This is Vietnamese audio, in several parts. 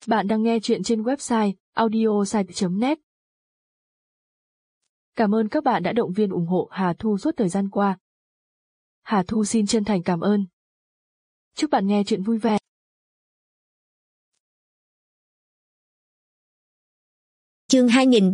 Bạn đang nghe chuyện trên website audiosite.net. Cảm ơn các bạn đã động viên ủng hộ Hà Thu suốt thời gian qua. Hà Thu xin chân thành cảm ơn. Chúc bạn nghe chuyện vui vẻ. Chương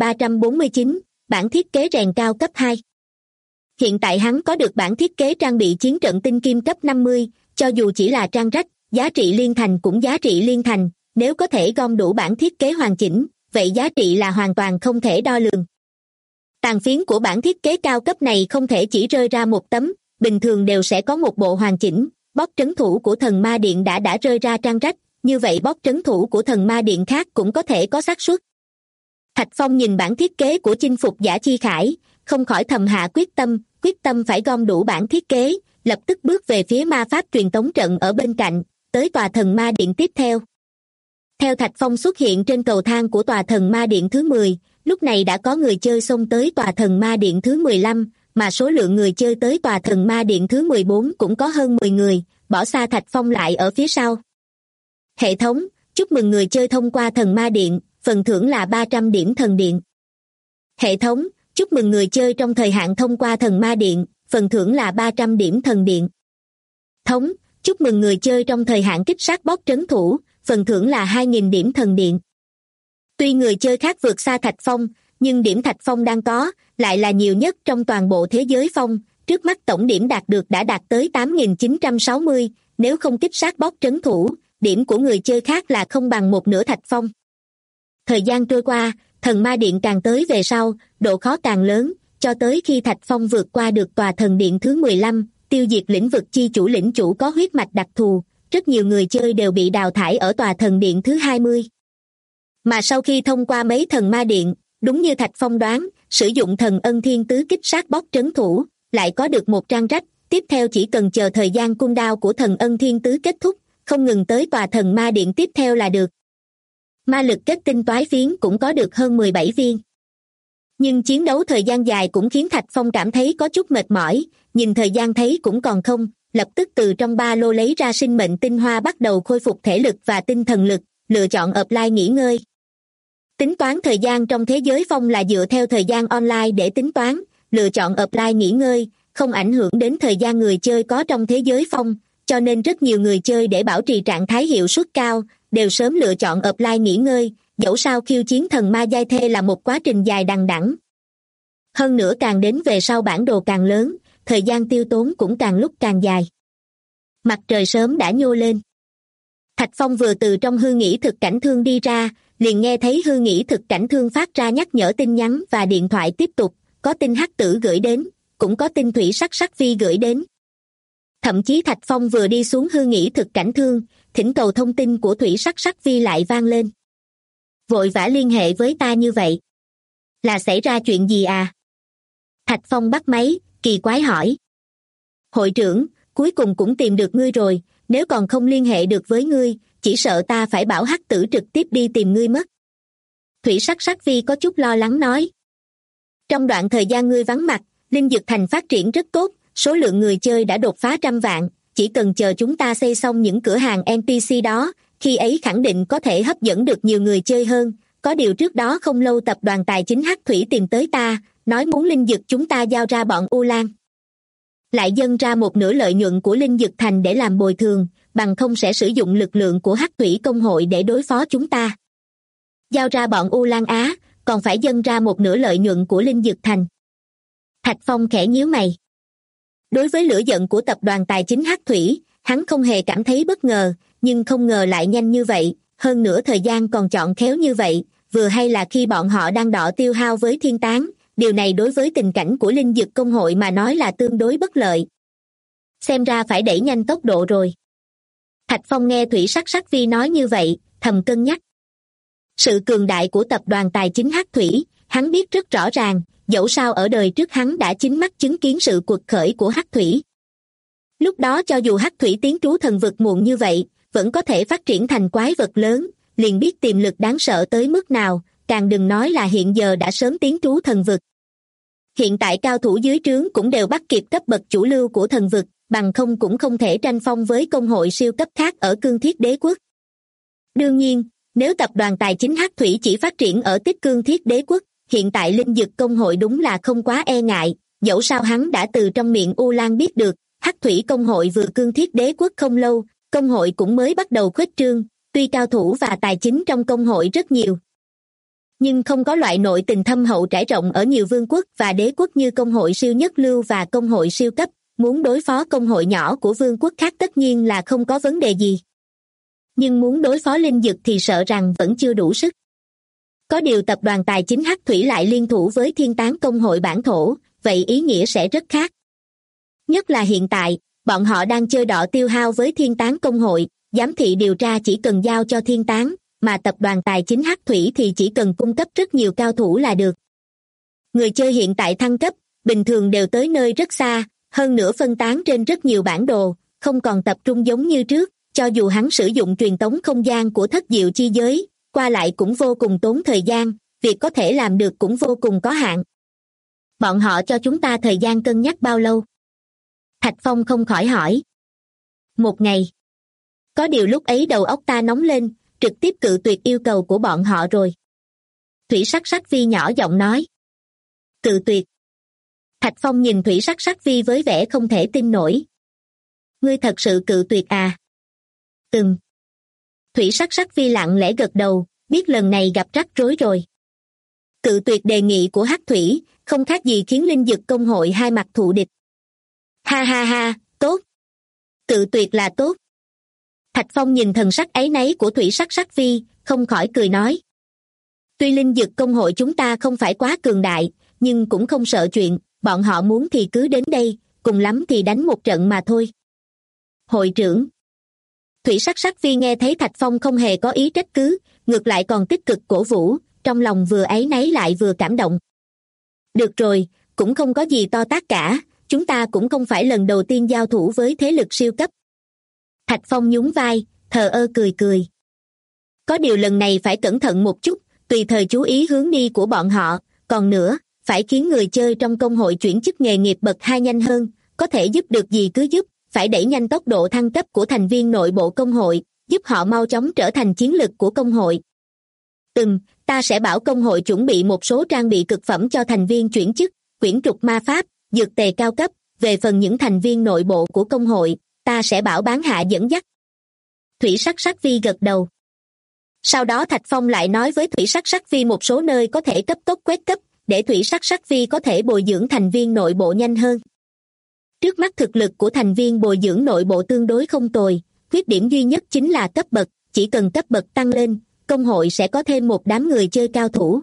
2349, bản thiết kế rèn cao cấp 2. Hiện tại hắn có được bản thiết kế trang bị chiến trận tinh kim cấp 50, cho dù chỉ là trang rách, giá trị liên thành cũng giá trị liên thành, nếu có thể gom đủ bản thiết kế hoàn chỉnh, vậy giá trị là hoàn toàn không thể đo lường. Tàn phiến của bản thiết kế cao cấp này không thể chỉ rơi ra một tấm, bình thường đều sẽ có một bộ hoàn chỉnh. Bot trấn thủ của thần ma điện đã rơi ra trang rách, như vậy bot trấn thủ của thần ma điện khác cũng có thể có xác suất. Thạch Phong nhìn bản thiết kế của chinh phục giả chi khải, không khỏi thầm hạ quyết tâm phải gom đủ bản thiết kế, lập tức bước về phía ma pháp truyền tống trận ở bên cạnh, tới tòa thần ma điện tiếp theo. Theo Thạch Phong xuất hiện trên cầu thang của tòa thần ma điện thứ 10, lúc này đã có người chơi xông tới tòa thần ma điện thứ 15, mà số lượng người chơi tới tòa thần ma điện thứ 14 cũng có hơn 10 người, bỏ xa Thạch Phong lại ở phía sau. Hệ thống, chúc mừng người chơi thông qua thần ma điện, phần thưởng là 300 điểm thần điện. Hệ thống, chúc mừng người chơi trong thời hạn thông qua thần ma điện, phần thưởng là 300 điểm thần điện. Thống, chúc mừng người chơi trong thời hạn kích sát bot trấn thủ, phần thưởng là 2.000 điểm thần điện. Tuy người chơi khác vượt xa Thạch Phong, nhưng điểm Thạch Phong đang có, lại là nhiều nhất trong toàn bộ thế giới phong, trước mắt tổng điểm đạt được đã đạt tới 8.960, nếu không kích sát bot trấn thủ, điểm của người chơi khác là không bằng một nửa Thạch Phong. Thời gian trôi qua, thần ma điện càng tới về sau, độ khó càng lớn, cho tới khi Thạch Phong vượt qua được tòa thần điện thứ 15, tiêu diệt lĩnh vực chi chủ lĩnh chủ có huyết mạch đặc thù, rất nhiều người chơi đều bị đào thải ở tòa thần điện thứ 20. Mà sau khi thông qua mấy thần ma điện, đúng như Thạch Phong đoán, sử dụng thần ân thiên tứ kích sát bot trấn thủ, lại có được một trang rách, tiếp theo chỉ cần chờ thời gian cooldown của thần ân thiên tứ kết thúc, không ngừng tới tòa thần ma điện tiếp theo là được. Ma lực kết tinh toái phiến cũng có được hơn 17 viên. Nhưng chiến đấu thời gian dài cũng khiến Thạch Phong cảm thấy có chút mệt mỏi, nhìn thời gian thấy cũng còn không, lập tức từ trong ba lô lấy ra sinh mệnh tinh hoa bắt đầu khôi phục thể lực và tinh thần lực, lựa chọn offline nghỉ ngơi. Tính toán thời gian trong thế giới phong là dựa theo thời gian online để tính toán, lựa chọn offline nghỉ ngơi, không ảnh hưởng đến thời gian người chơi có trong thế giới phong, cho nên rất nhiều người chơi để bảo trì trạng thái hiệu suất cao, đều sớm lựa chọn offline nghỉ ngơi, dẫu sao khiêu chiến thần ma giai thê là một quá trình dài đằng đẵng. Hơn nữa càng đến về sau bản đồ càng lớn, thời gian tiêu tốn cũng càng lúc càng dài. Mặt trời sớm đã nhô lên. Thạch Phong vừa từ trong hư nghĩ thực cảnh thương đi ra, liền nghe thấy hư nghĩ thực cảnh thương phát ra nhắc nhở tin nhắn và điện thoại tiếp tục, có tin hắc tử gửi đến, cũng có tin thủy sắc vi gửi đến. Thậm chí Thạch Phong vừa đi xuống hư nghĩ thực cảnh thương, thỉnh cầu thông tin của thủy sắc vi lại vang lên. Vội vã liên hệ với ta như vậy. Là xảy ra chuyện gì à? Thạch Phong bắt máy, kỳ quái hỏi. Hội trưởng, cuối cùng cũng tìm được ngươi rồi, nếu còn không liên hệ được với ngươi, chỉ sợ ta phải bảo hắc tử trực tiếp đi tìm ngươi mất. Thủy sắc vi có chút lo lắng nói. Trong đoạn thời gian ngươi vắng mặt, Linh Dực Thành phát triển rất tốt, số lượng người chơi đã đột phá 100 vạn, chỉ cần chờ chúng ta xây xong những cửa hàng NPC đó, khi ấy khẳng định có thể hấp dẫn được nhiều người chơi hơn. Có điều trước đó không lâu tập đoàn tài chính Hắc Thủy tìm tới ta, nói muốn Linh Dực chúng ta giao ra bọn U Lan. Lại dâng ra một nửa lợi nhuận của Linh Dực Thành để làm bồi thường, bằng không sẽ sử dụng lực lượng của Hắc Thủy công hội để đối phó chúng ta. Giao ra bọn U Lan Á, còn phải dâng ra một nửa lợi nhuận của Linh Dực Thành. Thạch Phong khẽ nhíu mày. Đối với lửa giận của tập đoàn tài chính Hắc Thủy, hắn không hề cảm thấy bất ngờ, nhưng không ngờ lại nhanh như vậy, hơn nữa thời gian còn chọn khéo như vậy, vừa hay là khi bọn họ đang đọ tiêu hao với thiên tán, điều này đối với tình cảnh của Linh Dực công hội mà nói là tương đối bất lợi. Xem ra phải đẩy nhanh tốc độ rồi. Thạch Phong nghe thủy sắc vi nói như vậy, thầm cân nhắc. Sự cường đại của tập đoàn tài chính Hắc Thủy, hắn biết rất rõ ràng, dẫu sao ở đời trước hắn đã chính mắt chứng kiến sự quật khởi của Hắc Thủy. Lúc đó cho dù Hắc Thủy tiến trú thần vực muộn như vậy, vẫn có thể phát triển thành quái vật lớn, liền biết tiềm lực đáng sợ tới mức nào, càng đừng nói là hiện giờ đã sớm tiến trú thần vực. Hiện tại cao thủ dưới trướng cũng đều bắt kịp cấp bậc chủ lưu của thần vực, bằng không cũng không thể tranh phong với công hội siêu cấp khác ở cương thiết đế quốc. Đương nhiên, Nếu tập đoàn tài chính Hắc Thủy chỉ phát triển ở Tích Cương Thiết Đế quốc, hiện tại Linh Dực Công hội đúng là không quá e ngại, dẫu sao hắn đã từ trong miệng U Lan biết được, Hắc Thủy Công hội vừa cương thiết đế quốc không lâu, công hội cũng mới bắt đầu khuếch trương, tuy cao thủ và tài chính trong công hội rất nhiều, nhưng không có loại nội tình thâm hậu trải rộng ở nhiều vương quốc và đế quốc như công hội siêu nhất lưu và công hội siêu cấp, muốn đối phó công hội nhỏ của vương quốc khác tất nhiên là không có vấn đề gì. Nhưng muốn đối phó Linh Dực thì sợ rằng vẫn chưa đủ sức. Có điều tập đoàn tài chính Hắc Thủy lại liên thủ với Thiên Tán Công hội bản thổ, vậy ý nghĩa sẽ rất khác. Nhất là hiện tại, bọn họ đang chơi đọ tiêu hao với Thiên Tán Công hội, giám thị điều tra chỉ cần giao cho Thiên Tán, mà tập đoàn tài chính Hắc Thủy thì chỉ cần cung cấp rất nhiều cao thủ là được. Người chơi hiện tại thăng cấp, bình thường đều tới nơi rất xa, hơn nữa phân tán trên rất nhiều bản đồ, không còn tập trung giống như trước, cho dù hắn sử dụng truyền tống không gian của Thất Diệu Chi Giới, qua lại cũng vô cùng tốn thời gian, việc có thể làm được cũng vô cùng có hạn. Bọn họ cho chúng ta thời gian cân nhắc bao lâu? Thạch Phong không khỏi hỏi. 1 ngày. Có điều lúc ấy đầu óc ta nóng lên, trực tiếp cự tuyệt yêu cầu của bọn họ rồi. Thủy Sắc Sắc Vi nhỏ giọng nói. Cự tuyệt. Thạch Phong nhìn Thủy Sắc Sắc Vi với vẻ không thể tin nổi. Ngươi thật sự cự tuyệt à? Thủy Sắc Sắc Vi lặng lẽ gật đầu, biết lần này gặp rắc rối rồi. Cự tuyệt đề nghị của Hắc Thủy, không khác gì khiến Linh Dực Công hội hai mặt thù địch. Ha ha ha, tốt. Cự tuyệt là tốt. Thạch Phong nhìn thần sắc áy náy của Thủy Sắc Sắc Vi, không khỏi cười nói. Tuy Linh Dực Công hội chúng ta không phải quá cường đại, nhưng cũng không sợ chuyện, bọn họ muốn thì cứ đến đây, cùng lắm thì đánh một trận mà thôi. Hội trưởng. Thủy Sắc Sắc Vi nghe thấy Thạch Phong không hề có ý trách cứ, ngược lại còn tích cực cổ vũ, trong lòng vừa áy náy lại vừa cảm động. Được rồi, cũng không có gì to tát cả, chúng ta cũng không phải lần đầu tiên giao thủ với thế lực siêu cấp. Thạch Phong nhún vai, thờ ơ cười cười. Có điều lần này phải cẩn thận một chút, tùy thời chú ý hướng đi của bọn họ, còn nữa, phải khiến người chơi trong công hội chuyển chức nghề nghiệp bậc 2 nhanh hơn, có thể giúp được gì cứ giúp, phải đẩy nhanh tốc độ thăng cấp của thành viên nội bộ công hội, giúp họ mau chóng trở thành chiến lực của công hội. Ta sẽ bảo công hội chuẩn bị một số trang bị cực phẩm cho thành viên chuyển chức, quyển trục ma pháp, dược tề cao cấp, về phần những thành viên nội bộ của công hội, ta sẽ bảo bán hạ dẫn dắt. Thủy Sắc Sắc Vi gật đầu. Sau đó Thạch Phong lại nói với Thủy Sắc Sắc Vi một số nơi có thể cấp tốc quét cấp, để Thủy Sắc Sắc Vi có thể bồi dưỡng thành viên nội bộ nhanh hơn. Trước mắt thực lực của thành viên bồi dưỡng nội bộ tương đối không tồi, khuyết điểm duy nhất chính là cấp bậc, chỉ cần cấp bậc tăng lên, công hội sẽ có thêm một đám người chơi cao thủ.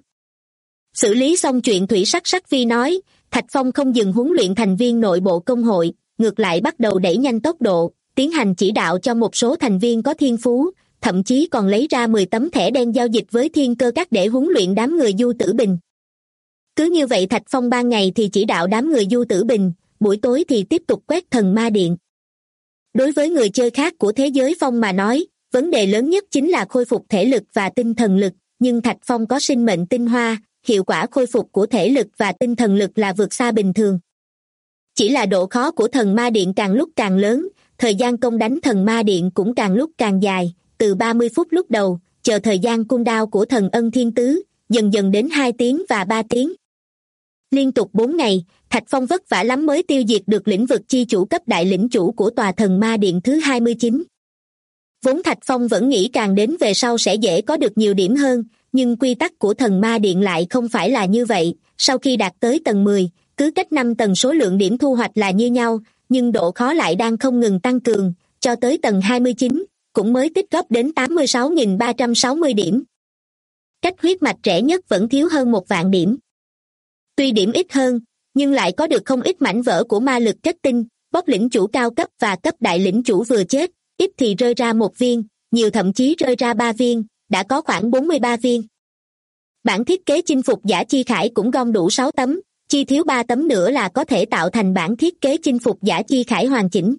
Xử lý xong chuyện Thủy Sắc Sắc Vi nói, Thạch Phong không dừng huấn luyện thành viên nội bộ công hội, ngược lại bắt đầu đẩy nhanh tốc độ, tiến hành chỉ đạo cho một số thành viên có thiên phú, thậm chí còn lấy ra 10 tấm thẻ đen giao dịch với Thiên Cơ Các để huấn luyện đám người Du Tử Bình. Cứ như vậy Thạch Phong ban ngày thì chỉ đạo đám người Du Tử Bình, buổi tối thì tiếp tục quét Thần Ma Điện. Đối với người chơi khác của thế giới Phong mà nói, vấn đề lớn nhất chính là khôi phục thể lực và tinh thần lực, nhưng Thạch Phong có sinh mệnh tinh hoa, hiệu quả khôi phục của thể lực và tinh thần lực là vượt xa bình thường. Chỉ là độ khó của Thần Ma Điện càng lúc càng lớn, thời gian công đánh Thần Ma Điện cũng càng lúc càng dài, từ 30 phút lúc đầu, chờ thời gian cooldown của Thần Ân Thiên Tứ, dần dần đến 2 tiếng và 3 tiếng. Liên tục 4 ngày, Thạch Phong vất vả lắm mới tiêu diệt được lĩnh vực chi chủ cấp đại lĩnh chủ của tòa Thần Ma Điện thứ 29. Vốn Thạch Phong vẫn nghĩ càng đến về sau sẽ dễ có được nhiều điểm hơn, nhưng quy tắc của Thần Ma Điện lại không phải là như vậy, sau khi đạt tới tầng 10, cứ cách 5 tầng số lượng điểm thu hoạch là như nhau, nhưng độ khó lại đang không ngừng tăng cường, cho tới tầng 29, cũng mới tích góp đến 86.360 điểm. Cách huyết mạch rẻ nhất vẫn thiếu hơn 1 vạn điểm. Tuy điểm ít hơn, nhưng lại có được không ít mảnh vỡ của ma lực kết tinh, bốc lĩnh chủ cao cấp và cấp đại lĩnh chủ vừa chết, ít thì rơi ra 1 viên, nhiều thậm chí rơi ra 3 viên, đã có khoảng 43 viên. Bản thiết kế chinh phục giả Chi Khải cũng gom đủ 6 tấm, chi thiếu 3 tấm nữa là có thể tạo thành bản thiết kế chinh phục giả Chi Khải hoàn chỉnh.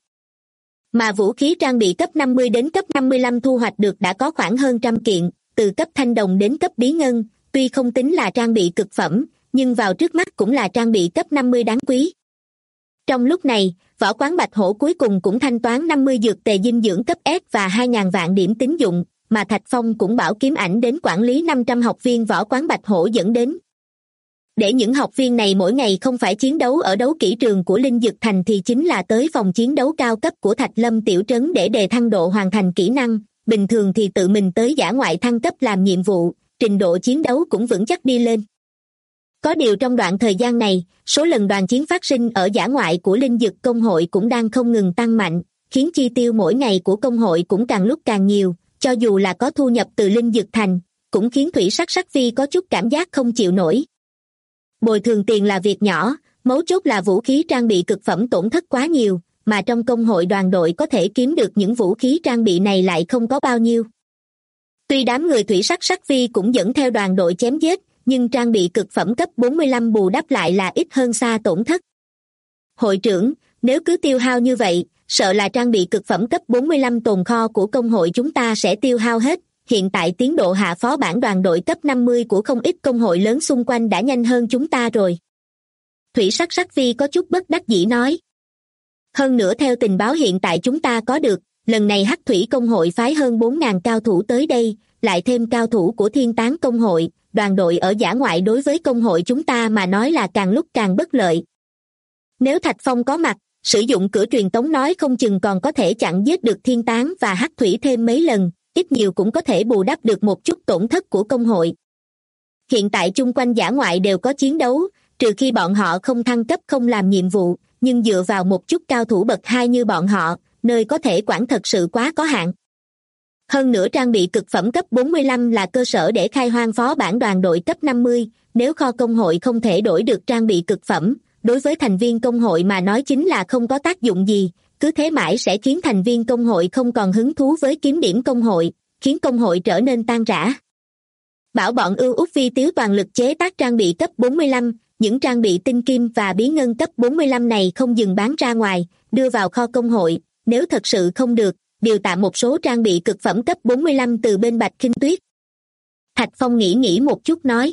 Mà vũ khí trang bị cấp 50 đến cấp 55 thu hoạch được đã có khoảng hơn 100 kiện, từ cấp thanh đồng đến cấp bí ngân, tuy không tính là trang bị cực phẩm, nhưng vào trước mắt cũng là trang bị cấp 50 đáng quý. Trong lúc này, võ quán Bạch Hổ cuối cùng cũng thanh toán 50 dược tề dinh dưỡng cấp S và 2.000 vạn điểm tín dụng, mà Thạch Phong cũng bảo kiếm ảnh đến quản lý 500 học viên võ quán Bạch Hổ dẫn đến. Để những học viên này mỗi ngày không phải chiến đấu ở đấu kỹ trường của Linh Dực Thành thì chính là tới phòng chiến đấu cao cấp của Thạch Lâm Tiểu Trấn để đề thăng độ hoàn thành kỹ năng, bình thường thì tự mình tới dã ngoại thăng cấp làm nhiệm vụ, trình độ chiến đấu cũng vững chắc đi lên. Có điều trong đoạn thời gian này, số lần đoàn chiến phát sinh ở dã ngoại của Linh Dực Công hội cũng đang không ngừng tăng mạnh, khiến chi tiêu mỗi ngày của công hội cũng càng lúc càng nhiều, cho dù là có thu nhập từ Linh Dực Thành, cũng khiến Thủy Sắc Sắc Phi có chút cảm giác không chịu nổi. Bồi thường tiền là việc nhỏ, mấu chốt là vũ khí trang bị cực phẩm tổn thất quá nhiều, mà trong công hội đoàn đội có thể kiếm được những vũ khí trang bị này lại không có bao nhiêu. Tuy đám người Thủy Sắc Sắc Phi cũng dẫn theo đoàn đội chém giết, nhưng trang bị cực phẩm cấp 45 bù đắp lại là ít hơn xa tổn thất. Hội trưởng, nếu cứ tiêu hao như vậy, sợ là trang bị cực phẩm cấp 45 tồn kho của công hội chúng ta sẽ tiêu hao hết. Hiện tại tiến độ hạ phó bản đoàn đội cấp 50 của không ít công hội lớn xung quanh đã nhanh hơn chúng ta rồi. Thủy Sắc Sắc Phi có chút bất đắc dĩ nói. Hơn nữa theo tình báo hiện tại chúng ta có được, lần này Hắc Thủy công hội phái hơn 4.000 cao thủ tới đây, lại thêm cao thủ của Thiên Tán công hội, đoàn đội ở dã ngoại đối với công hội chúng ta mà nói là càng lúc càng bất lợi. Nếu Thạch Phong có mặt, sử dụng cửa truyền tống nói không chừng còn có thể chặn giết được Thiên Tán và Hắc Thủy thêm mấy lần, ít nhiều cũng có thể bù đắp được một chút tổn thất của công hội. Hiện tại chung quanh dã ngoại đều có chiến đấu, trừ khi bọn họ không thăng cấp không làm nhiệm vụ, nhưng dựa vào một chút cao thủ bậc 2 như bọn họ, nơi có thể quản thật sự quá có hạn. Hơn nữa trang bị cực phẩm cấp 45 là cơ sở để khai hoang phó bản đoàn đội cấp 50, nếu kho công hội không thể đổi được trang bị cực phẩm, đối với thành viên công hội mà nói chính là không có tác dụng gì, cứ thế mãi sẽ khiến thành viên công hội không còn hứng thú với kiếm điểm công hội, khiến công hội trở nên tan rã. Bảo bọn Ưu Úc Vi Tiếu toàn lực chế tác trang bị cấp 45, những trang bị tinh kim và bí ngân cấp 45 này không dừng bán ra ngoài, đưa vào kho công hội, nếu thật sự không được, điều tạm một số trang bị cực phẩm cấp 45 từ bên Bạch Khinh Tuyết. Thạch Phong nghĩ một chút nói.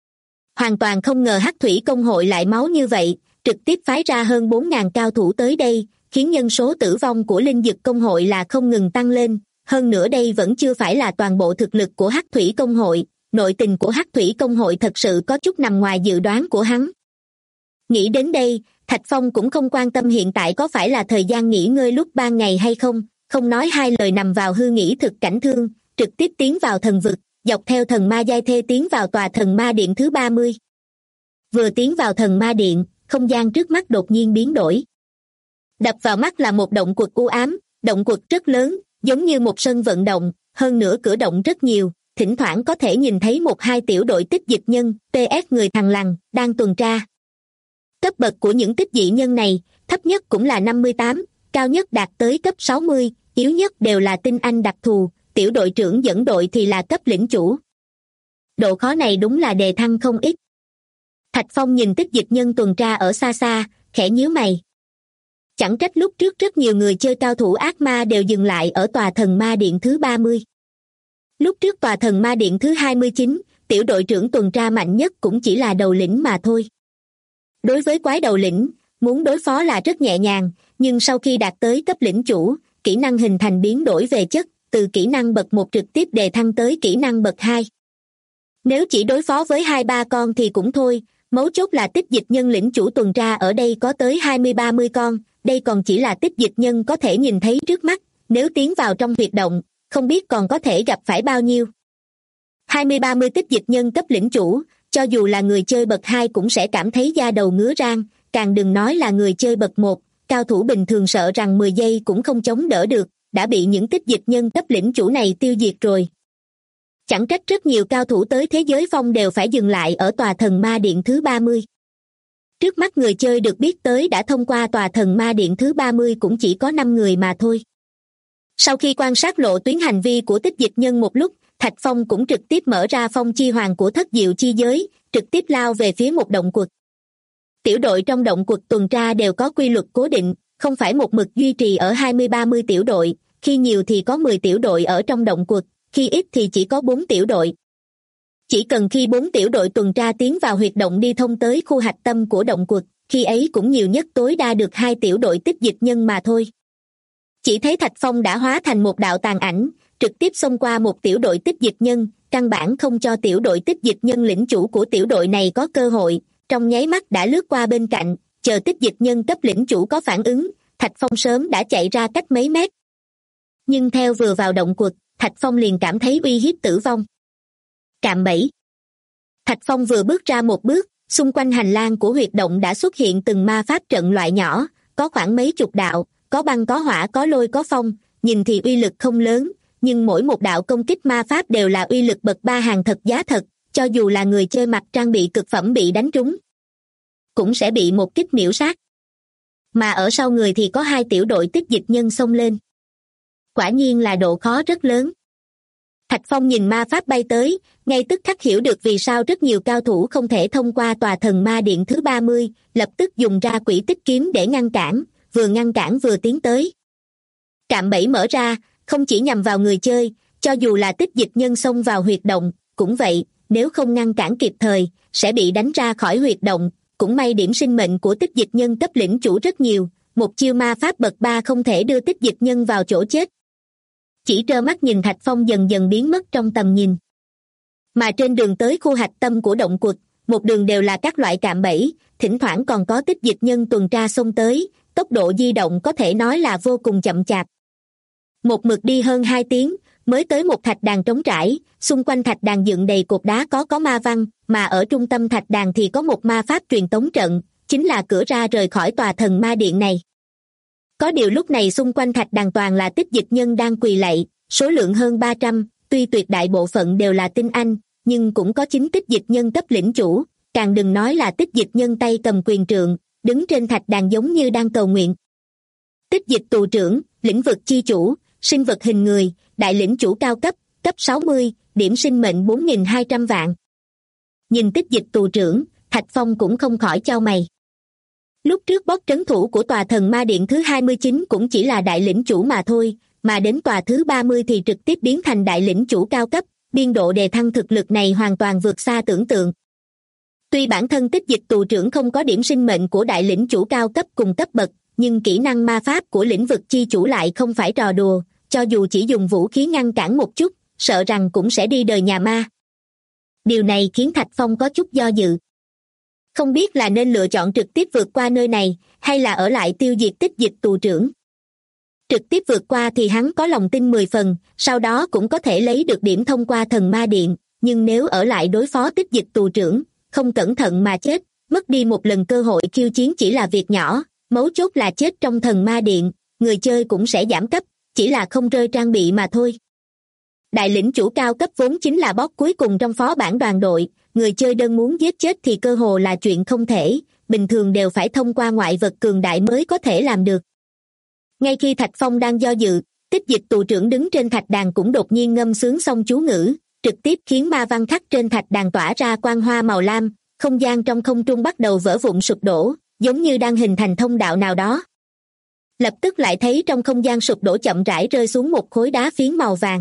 Hoàn toàn không ngờ Hắc Thủy công hội lại máu như vậy, trực tiếp phái ra hơn 4.000 cao thủ tới đây, khiến nhân số tử vong của Linh Dực công hội là không ngừng tăng lên, hơn nữa đây vẫn chưa phải là toàn bộ thực lực của Hắc Thủy công hội, nội tình của Hắc Thủy công hội thật sự có chút nằm ngoài dự đoán của hắn. Nghĩ đến đây, Thạch Phong cũng không quan tâm hiện tại có phải là thời gian nghỉ ngơi lúc ban ngày hay không, không nói hai lời nằm vào hư nghỉ thực cảnh thương, trực tiếp tiến vào thần vực, dọc theo thần ma giai thê tiến vào tòa thần ma điện thứ 30. Vừa tiến vào thần ma điện, không gian trước mắt đột nhiên biến đổi. Đập vào mắt là một động quật u ám, động quật rất lớn, giống như một sân vận động, hơn nữa cửa động rất nhiều, thỉnh thoảng có thể nhìn thấy 1-2 tiểu đội tích dịch nhân, PS người thằn lằn, đang tuần tra. Cấp bậc của những tích dị nhân này, thấp nhất cũng là 58, cao nhất đạt tới cấp 60, yếu nhất đều là tinh anh đặc thù, tiểu đội trưởng dẫn đội thì là cấp lĩnh chủ. Độ khó này đúng là đề thăng không ít. Thạch Phong nhìn tích dịch nhân tuần tra ở xa xa, khẽ nhíu mày. Chẳng trách lúc trước rất nhiều người chơi cao thủ ác ma đều dừng lại ở tòa thần ma điện thứ 30. Lúc trước tòa thần ma điện thứ 29, tiểu đội trưởng tuần tra mạnh nhất cũng chỉ là đầu lĩnh mà thôi. Đối với quái đầu lĩnh, muốn đối phó là rất nhẹ nhàng, nhưng sau khi đạt tới cấp lĩnh chủ, kỹ năng hình thành biến đổi về chất, từ kỹ năng bậc 1 trực tiếp đề thăng tới kỹ năng bậc 2. Nếu chỉ đối phó với 2-3 con thì cũng thôi, mấu chốt là tích dịch nhân lĩnh chủ tuần tra ở đây có tới 20-30 con, đây còn chỉ là tích dịch nhân có thể nhìn thấy trước mắt, nếu tiến vào trong huyệt động, không biết còn có thể gặp phải bao nhiêu. 20-30 tích dịch nhân cấp lĩnh chủ, cho dù là người chơi bậc 2 cũng sẽ cảm thấy da đầu ngứa rang, càng đừng nói là người chơi bậc 1, cao thủ bình thường sợ rằng 10 giây cũng không chống đỡ được, đã bị những tích dịch nhân cấp lĩnh chủ này tiêu diệt rồi. Chẳng trách rất nhiều cao thủ tới thế giới phong đều phải dừng lại ở tòa thần ma điện thứ 30. Trước mắt người chơi được biết tới đã thông qua tòa thần ma điện thứ 30 cũng chỉ có 5 người mà thôi. Sau khi quan sát lộ tuyến hành vi của tích dịch nhân một lúc, Thạch Phong cũng trực tiếp mở ra phong chi hoàng của thất diệu chi giới, trực tiếp lao về phía một động quật. Tiểu đội trong động quật tuần tra đều có quy luật cố định, không phải một mực duy trì ở 20-30 tiểu đội, khi nhiều thì có 10 tiểu đội ở trong động quật, khi ít thì chỉ có 4 tiểu đội. Chỉ cần khi 4 tiểu đội tuần tra tiến vào huyệt động đi thông tới khu hạch tâm của động quật, khi ấy cũng nhiều nhất tối đa được 2 tiểu đội tích dịch nhân mà thôi. Chỉ thấy Thạch Phong đã hóa thành một đạo tàn ảnh, trực tiếp xông qua một tiểu đội tích dịch nhân, căn bản không cho tiểu đội tích dịch nhân lĩnh chủ của tiểu đội này có cơ hội, trong nháy mắt đã lướt qua bên cạnh, chờ tích dịch nhân cấp lĩnh chủ có phản ứng, Thạch Phong sớm đã chạy ra cách mấy mét. Nhưng theo vừa vào động quật, Thạch Phong liền cảm thấy uy hiếp tử vong. Cạm bẫy. Thạch Phong vừa bước ra một bước, xung quanh hành lang của huyệt động đã xuất hiện từng ma pháp trận loại nhỏ, có khoảng mấy chục đạo, có băng có hỏa có lôi có phong, nhìn thì uy lực không lớn, nhưng mỗi một đạo công kích ma pháp đều là uy lực bậc 3 hàng thật giá thật, cho dù là người chơi mặc trang bị cực phẩm bị đánh trúng, cũng sẽ bị một kích miểu sát. Mà ở sau người thì có 2 tiểu đội tích dịch nhân xông lên. Quả nhiên là độ khó rất lớn. Thạch Phong nhìn ma pháp bay tới, ngay tức khắc hiểu được vì sao rất nhiều cao thủ không thể thông qua tòa thần ma điện thứ 30, lập tức dùng ra quỷ tích kiếm để ngăn cản vừa tiến tới. Cạm bẫy mở ra, không chỉ nhằm vào người chơi, cho dù là tích dịch nhân xông vào huyệt động, cũng vậy, nếu không ngăn cản kịp thời, sẽ bị đánh ra khỏi huyệt động. Cũng may điểm sinh mệnh của tích dịch nhân cấp lĩnh chủ rất nhiều, một chiêu ma pháp bậc 3 không thể đưa tích dịch nhân vào chỗ chết. Chỉ trơ mắt nhìn Thạch Phong dần dần biến mất trong tầm nhìn. Mà trên đường tới khu hạch tâm của động quật, một đường đều là các loại cạm bẫy, thỉnh thoảng còn có tích dịch nhân tuần tra xông tới, tốc độ di động có thể nói là vô cùng chậm chạp. Một mực đi hơn 2 tiếng, mới tới một thạch đàn trống trải, xung quanh thạch đàn dựng đầy cột đá có ma văn, mà ở trung tâm thạch đàn thì có một ma pháp truyền tống trận, chính là cửa ra rời khỏi tòa thần ma điện này. Có điều lúc này xung quanh thạch đàn toàn là tích dịch nhân đang quỳ lạy, số lượng hơn 300, tuy tuyệt đại bộ phận đều là tinh anh, nhưng cũng có 9 tích dịch nhân cấp lĩnh chủ, càng đừng nói là tích dịch nhân tay cầm quyền trượng, đứng trên thạch đàn giống như đang cầu nguyện. Tích dịch tù trưởng, lĩnh vực chi chủ, sinh vật hình người, đại lĩnh chủ cao cấp, cấp 60, điểm sinh mệnh 4.200 vạn. Nhìn tích dịch tù trưởng, Thạch Phong cũng không khỏi chau mày. Lúc trước boss trấn thủ của tòa thần ma điện thứ 29 cũng chỉ là đại lĩnh chủ mà thôi, mà đến tòa thứ 30 thì trực tiếp biến thành đại lĩnh chủ cao cấp, biên độ đề thăng thực lực này hoàn toàn vượt xa tưởng tượng. Tuy bản thân tích dịch tù trưởng không có điểm sinh mệnh của đại lĩnh chủ cao cấp cùng cấp bậc, nhưng kỹ năng ma pháp của lĩnh vực chi chủ lại không phải trò đùa, cho dù chỉ dùng vũ khí ngăn cản một chút, sợ rằng cũng sẽ đi đời nhà ma. Điều này khiến Thạch Phong có chút do dự. Không biết là nên lựa chọn trực tiếp vượt qua nơi này, hay là ở lại tiêu diệt tích dịch tù trưởng. Trực tiếp vượt qua thì hắn có lòng tin 10 phần, sau đó cũng có thể lấy được điểm thông qua thần ma điện, nhưng nếu ở lại đối phó tích dịch tù trưởng, không cẩn thận mà chết, mất đi một lần cơ hội khiêu chiến chỉ là việc nhỏ, mấu chốt là chết trong thần ma điện, người chơi cũng sẽ giảm cấp, chỉ là không rơi trang bị mà thôi. Đại lĩnh chủ cao cấp vốn chính là boss cuối cùng trong phó bản đoàn đội, người chơi đơn muốn giết chết thì cơ hồ là chuyện không thể, bình thường đều phải thông qua ngoại vật cường đại mới có thể làm được. Ngay khi Thạch Phong đang do dự, tích dịch tù trưởng đứng trên thạch đàn cũng đột nhiên ngâm sướng xong chú ngữ, trực tiếp khiến ma văn khắc trên thạch đàn tỏa ra quang hoa màu lam, không gian trong không trung bắt đầu vỡ vụn sụp đổ, giống như đang hình thành thông đạo nào đó. Lập tức lại thấy trong không gian sụp đổ chậm rãi rơi xuống một khối đá phiến màu vàng.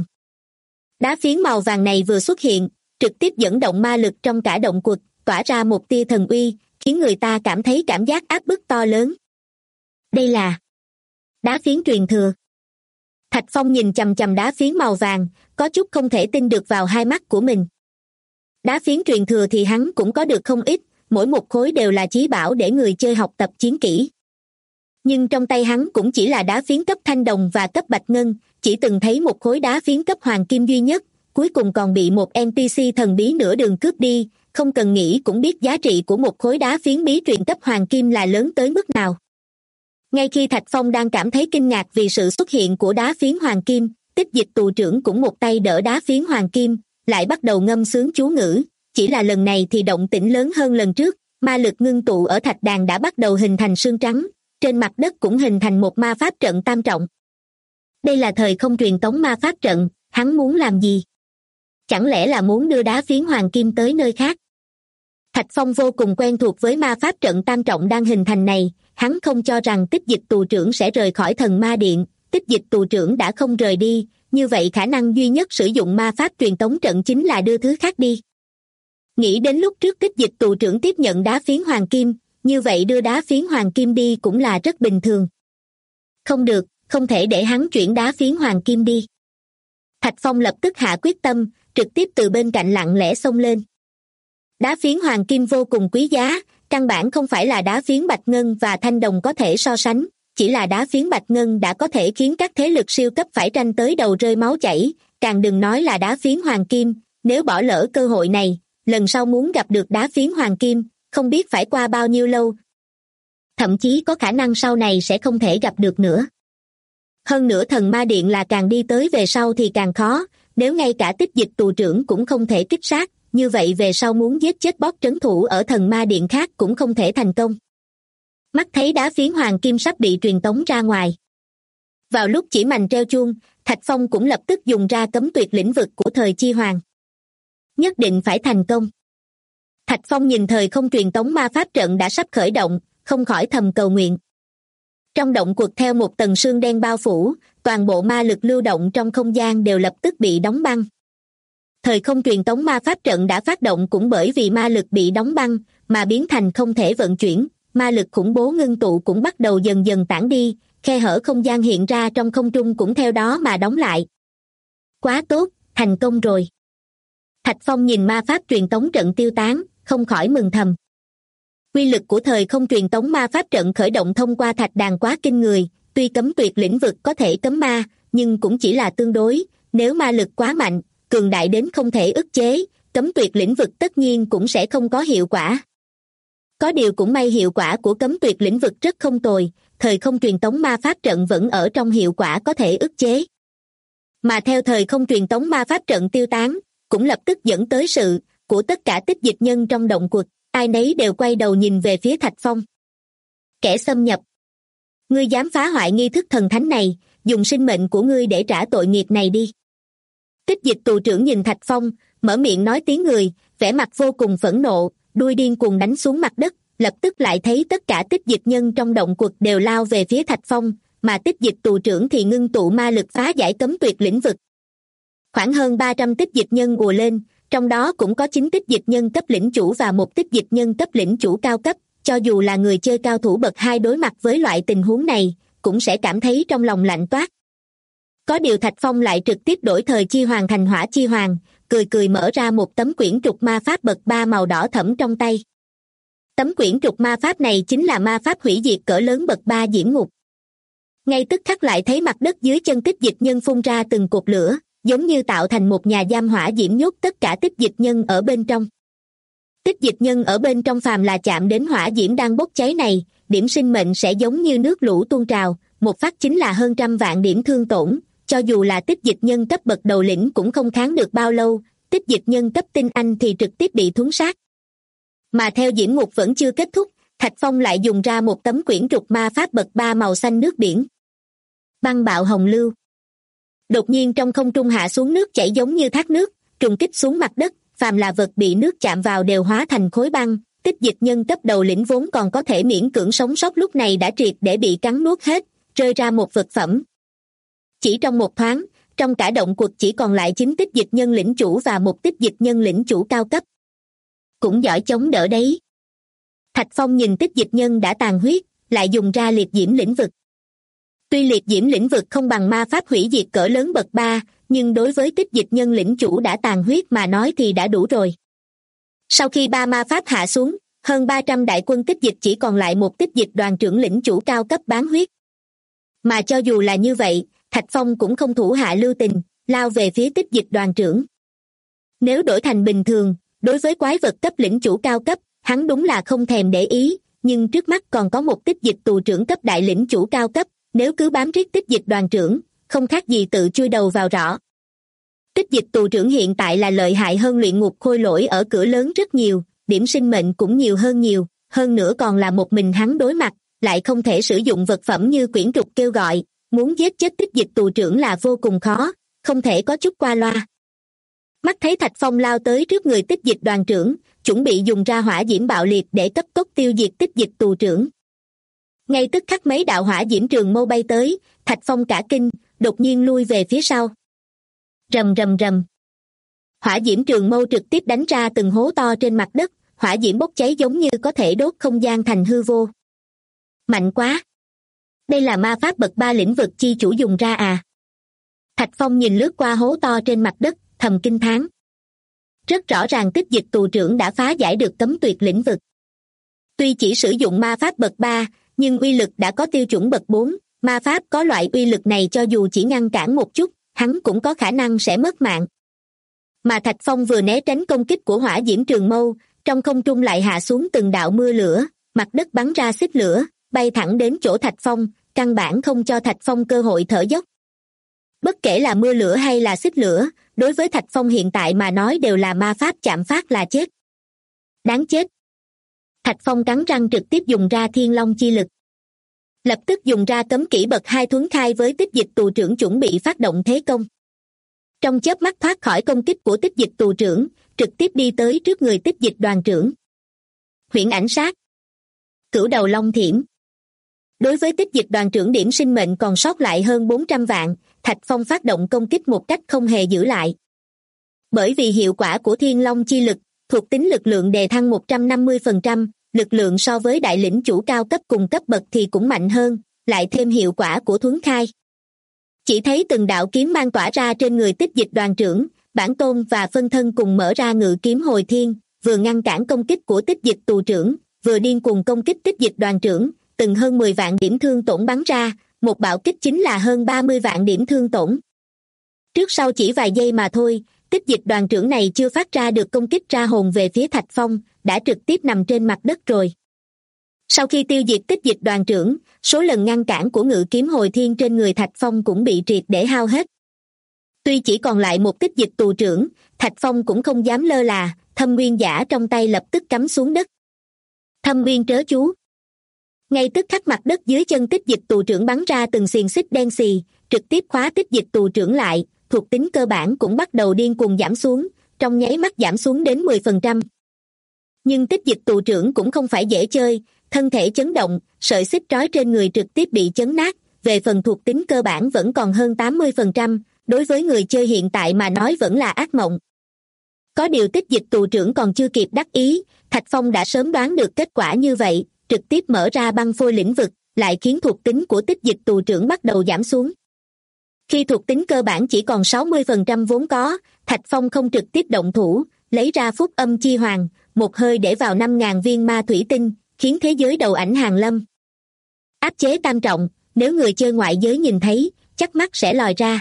Đá phiến màu vàng này vừa xuất hiện, trực tiếp dẫn động ma lực trong cả động quật, tỏa ra một tia thần uy, khiến người ta cảm thấy cảm giác áp bức to lớn. Đây là đá phiến truyền thừa. Thạch Phong nhìn chằm chằm đá phiến màu vàng, có chút không thể tin được vào hai mắt của mình. Đá phiến truyền thừa thì hắn cũng có được không ít, mỗi một khối đều là chí bảo để người chơi học tập chiến kỹ. Nhưng trong tay hắn cũng chỉ là đá phiến cấp thanh đồng và cấp bạch ngân, chỉ từng thấy một khối đá phiến cấp hoàng kim duy nhất, cuối cùng còn bị một NPC thần bí nửa đường cướp đi, không cần nghĩ cũng biết giá trị của một khối đá phiến bí truyền cấp hoàng kim là lớn tới mức nào. Ngay khi Thạch Phong đang cảm thấy kinh ngạc vì sự xuất hiện của đá phiến hoàng kim, tích dịch tù trưởng cũng một tay đỡ đá phiến hoàng kim, lại bắt đầu ngâm sướng chú ngữ, chỉ là lần này thì động tĩnh lớn hơn lần trước, ma lực ngưng tụ ở thạch đàn đã bắt đầu hình thành sương trắng, trên mặt đất cũng hình thành một ma pháp trận tam trọng. Đây là thời không truyền tống ma pháp trận, hắn muốn làm gì? Chẳng lẽ là muốn đưa đá phiến hoàng kim tới nơi khác? Thạch Phong vô cùng quen thuộc với ma pháp trận tam trọng đang hình thành này, hắn không cho rằng tích dịch tù trưởng sẽ rời khỏi thần ma điện, tích dịch tù trưởng đã không rời đi, như vậy khả năng duy nhất sử dụng ma pháp truyền tống trận chính là đưa thứ khác đi. Nghĩ đến lúc trước tích dịch tù trưởng tiếp nhận đá phiến hoàng kim, như vậy đưa đá phiến hoàng kim đi cũng là rất bình thường. Không được, không thể để hắn chuyển đá phiến hoàng kim đi. Thạch Phong lập tức hạ quyết tâm, trực tiếp từ bên cạnh lặng lẽ xông lên. Đá phiến hoàng kim vô cùng quý giá, căn bản không phải là đá phiến bạch ngân và thanh đồng có thể so sánh, chỉ là đá phiến bạch ngân đã có thể khiến các thế lực siêu cấp phải tranh tới đầu rơi máu chảy, càng đừng nói là đá phiến hoàng kim. Nếu bỏ lỡ cơ hội này, lần sau muốn gặp được đá phiến hoàng kim, không biết phải qua bao nhiêu lâu. Thậm chí có khả năng sau này sẽ không thể gặp được nữa. Hơn nữa thần ma điện là càng đi tới về sau thì càng khó, nếu ngay cả tích dịch tù trưởng cũng không thể kích sát, như vậy về sau muốn giết chết boss trấn thủ ở thần ma điện khác cũng không thể thành công. Mắt thấy đá phiến hoàng kim sắp bị truyền tống ra ngoài. Vào lúc chỉ mành treo chuông, Thạch Phong cũng lập tức dùng ra cấm tuyệt lĩnh vực của thời chi hoàng. Nhất định phải thành công. Thạch Phong nhìn thời không truyền tống ma pháp trận đã sắp khởi động, không khỏi thầm cầu nguyện. Trong động quật theo một tầng sương đen bao phủ, toàn bộ ma lực lưu động trong không gian đều lập tức bị đóng băng. Thời không truyền tống ma pháp trận đã phát động cũng bởi vì ma lực bị đóng băng, mà biến thành không thể vận chuyển, ma lực khủng bố ngưng tụ cũng bắt đầu dần dần tản đi, khe hở không gian hiện ra trong không trung cũng theo đó mà đóng lại. Quá tốt, thành công rồi. Thạch Phong nhìn ma pháp truyền tống trận tiêu tán, không khỏi mừng thầm. Quy lực của thời không truyền tống ma pháp trận khởi động thông qua thạch đàn quá kinh người, tuy cấm tuyệt lĩnh vực có thể cấm ma, nhưng cũng chỉ là tương đối, nếu ma lực quá mạnh, cường đại đến không thể ức chế, cấm tuyệt lĩnh vực tất nhiên cũng sẽ không có hiệu quả. Có điều cũng may hiệu quả của cấm tuyệt lĩnh vực rất không tồi, thời không truyền tống ma pháp trận vẫn ở trong hiệu quả có thể ức chế. Mà theo thời không truyền tống ma pháp trận tiêu tán, cũng lập tức dẫn tới sự của tất cả tích dịch nhân trong động quật, ai nấy đều quay đầu nhìn về phía Thạch Phong. Kẻ xâm nhập. Ngươi dám phá hoại nghi thức thần thánh này, dùng sinh mệnh của ngươi để trả tội nghiệp này đi. Tích dịch tù trưởng nhìn Thạch Phong, mở miệng nói tiếng người, vẻ mặt vô cùng phẫn nộ, đuôi điên cuồng đánh xuống mặt đất, lập tức lại thấy tất cả tích dịch nhân trong động quật đều lao về phía Thạch Phong, mà tích dịch tù trưởng thì ngưng tụ ma lực phá giải cấm tuyệt lĩnh vực. Khoảng hơn 300 tích dịch nhân ùa lên, trong đó cũng có 9 tích dịch nhân cấp lĩnh chủ và một tích dịch nhân cấp lĩnh chủ cao cấp, cho dù là người chơi cao thủ bậc 2 đối mặt với loại tình huống này, cũng sẽ cảm thấy trong lòng lạnh toát. Có điều Thạch Phong lại trực tiếp đổi thời chi hoàng thành hỏa chi hoàng, cười cười mở ra một tấm quyển trục ma pháp bậc 3 màu đỏ thẫm trong tay. Tấm quyển trục ma pháp này chính là ma pháp hủy diệt cỡ lớn bậc 3 diễm ngục. Ngay tức khắc lại thấy mặt đất dưới chân tích dịch nhân phun ra từng cột lửa, giống như tạo thành một nhà giam hỏa diễm nhốt tất cả tích dịch nhân ở bên trong. Tích dịch nhân ở bên trong phàm là chạm đến hỏa diễm đang bốc cháy này, điểm sinh mệnh sẽ giống như nước lũ tuôn trào, một phát chính là hơn trăm vạn điểm thương tổn, cho dù là tích dịch nhân cấp bậc đầu lĩnh cũng không kháng được bao lâu, tích dịch nhân cấp tinh anh thì trực tiếp bị thuấn sát. Mà theo diễm ngục vẫn chưa kết thúc, Thạch Phong lại dùng ra một tấm quyển trục ma pháp bậc 3 màu xanh nước biển. Băng bạo hồng lưu. Đột nhiên trong không trung hạ xuống nước chảy giống như thác nước, trùng kích xuống mặt đất, phàm là vật bị nước chạm vào đều hóa thành khối băng, tích dịch nhân cấp đầu lĩnh vốn còn có thể miễn cưỡng sống sót lúc này đã triệt để bị cắn nuốt hết, rơi ra một vật phẩm. Chỉ trong một thoáng, trong cả động quật chỉ còn lại 9 tích dịch nhân lĩnh chủ và một tích dịch nhân lĩnh chủ cao cấp. Cũng giỏi chống đỡ đấy. Thạch Phong nhìn tích dịch nhân đã tàn huyết, lại dùng ra liệt diễm lĩnh vực. Tuy liệt diễm lĩnh vực không bằng ma pháp hủy diệt cỡ lớn bậc 3, nhưng đối với tích dịch nhân lĩnh chủ đã tàn huyết mà nói thì đã đủ rồi. Sau khi 3 ma pháp hạ xuống, hơn 300 đại quân tích dịch chỉ còn lại một tích dịch đoàn trưởng lĩnh chủ cao cấp bán huyết. Mà cho dù là như vậy, Thạch Phong cũng không thủ hạ lưu tình, lao về phía tích dịch đoàn trưởng. Nếu đổi thành bình thường, đối với quái vật cấp lĩnh chủ cao cấp, hắn đúng là không thèm để ý, nhưng trước mắt còn có một tích dịch tù trưởng cấp đại lĩnh chủ cao cấp, nếu cứ bám riết tích dịch đoàn trưởng, không khác gì tự chui đầu vào rọ. Tích dịch tù trưởng hiện tại là lợi hại hơn luyện ngục khôi lỗi ở cửa lớn rất nhiều, điểm sinh mệnh cũng nhiều, hơn nữa còn là một mình hắn đối mặt, lại không thể sử dụng vật phẩm như quyển trục kêu gọi, muốn giết chết tích dịch tù trưởng là vô cùng khó, không thể có chút qua loa. Mắt thấy Thạch Phong lao tới trước người tích dịch đoàn trưởng, chuẩn bị dùng ra hỏa diễm bạo liệt để cấp tốc tiêu diệt tích dịch tù trưởng. Ngay tức khắc mấy đạo hỏa diễm trường mâu bay tới, Thạch Phong cả kinh, đột nhiên lui về phía sau. Rầm rầm rầm. Hỏa diễm trường mâu trực tiếp đánh ra từng hố to trên mặt đất, hỏa diễm bốc cháy giống như có thể đốt không gian thành hư vô. Mạnh quá! Đây là ma pháp bậc 3 lĩnh vực chi chủ dùng ra à? Thạch Phong nhìn lướt qua hố to trên mặt đất, thầm kinh thán. Rất rõ ràng tích dịch tù trưởng đã phá giải được cấm tuyệt lĩnh vực. Tuy chỉ sử dụng ma pháp bậc 3, nhưng uy lực đã có tiêu chuẩn bậc 4, ma pháp có loại uy lực này cho dù chỉ ngăn cản một chút, hắn cũng có khả năng sẽ mất mạng. Mà Thạch Phong vừa né tránh công kích của hỏa diễm trường mâu, trong không trung lại hạ xuống từng đạo mưa lửa, mặt đất bắn ra xích lửa, bay thẳng đến chỗ Thạch Phong, căn bản không cho Thạch Phong cơ hội thở dốc. Bất kể là mưa lửa hay là xích lửa, đối với Thạch Phong hiện tại mà nói đều là ma pháp chạm phát là chết. Đáng chết. Thạch Phong cắn răng trực tiếp dùng ra Thiên Long chi lực. Lập tức dùng ra cấm kỹ bậc 2 thuấn khai với tích dịch tù trưởng chuẩn bị phát động thế công. Trong chớp mắt thoát khỏi công kích của tích dịch tù trưởng, trực tiếp đi tới trước người tích dịch đoàn trưởng. Huyễn ảnh sát. Cửu đầu long thiểm. Đối với tích dịch đoàn trưởng điểm sinh mệnh còn sót lại hơn 400 vạn, Thạch Phong phát động công kích một cách không hề giữ lại. Bởi vì hiệu quả của Thiên Long chi lực, thuộc tính lực lượng đề thăng 150%, lực lượng so với đại lĩnh chủ cao cấp cùng cấp bậc thì cũng mạnh hơn, lại thêm hiệu quả của thuấn khai. Chỉ thấy từng đạo kiếm mang tỏa ra trên người tích dịch đoàn trưởng, bản tôn và phân thân cùng mở ra ngự kiếm hồi thiên, vừa ngăn cản công kích của tích dịch tù trưởng, vừa điên cuồng công kích tích dịch đoàn trưởng, từng hơn 10 vạn điểm thương tổn bắn ra, một bạo kích chính là hơn 30 vạn điểm thương tổn. Trước sau chỉ vài giây mà thôi, tích dịch đoàn trưởng này chưa phát ra được công kích ra hồn về phía Thạch Phong, đã trực tiếp nằm trên mặt đất rồi. Sau khi tiêu diệt tích dịch đoàn trưởng, số lần ngăn cản của ngự kiếm hồi thiên trên người Thạch Phong cũng bị triệt để hao hết. Tuy chỉ còn lại một tích dịch tù trưởng, Thạch Phong cũng không dám lơ là, thâm nguyên giả trong tay lập tức cắm xuống đất. Thâm nguyên trớ chú. Ngay tức khắc mặt đất dưới chân tích dịch tù trưởng bắn ra từng xiềng xích đen xì, trực tiếp khóa tích dịch tù trưởng lại, thuộc tính cơ bản cũng bắt đầu điên cuồng giảm xuống, trong nháy mắt giảm xuống đến 10%. Nhưng tích dịch tù trưởng cũng không phải dễ chơi, thân thể chấn động, sợi xích trói trên người trực tiếp bị chấn nát, về phần thuộc tính cơ bản vẫn còn hơn 80%, đối với người chơi hiện tại mà nói vẫn là ác mộng. Có điều tích dịch tù trưởng còn chưa kịp đắc ý, Thạch Phong đã sớm đoán được kết quả như vậy, trực tiếp mở ra băng phôi lĩnh vực, lại khiến thuộc tính của tích dịch tù trưởng bắt đầu giảm xuống. Khi thuộc tính cơ bản chỉ còn 60% vốn có, Thạch Phong không trực tiếp động thủ, lấy ra phúc âm chi hoàng, một hơi để vào 5.000 viên ma thủy tinh, khiến thế giới đầu ảnh hàng lâm. Áp chế tam trọng, nếu người chơi ngoại giới nhìn thấy, chắc mắt sẽ lòi ra.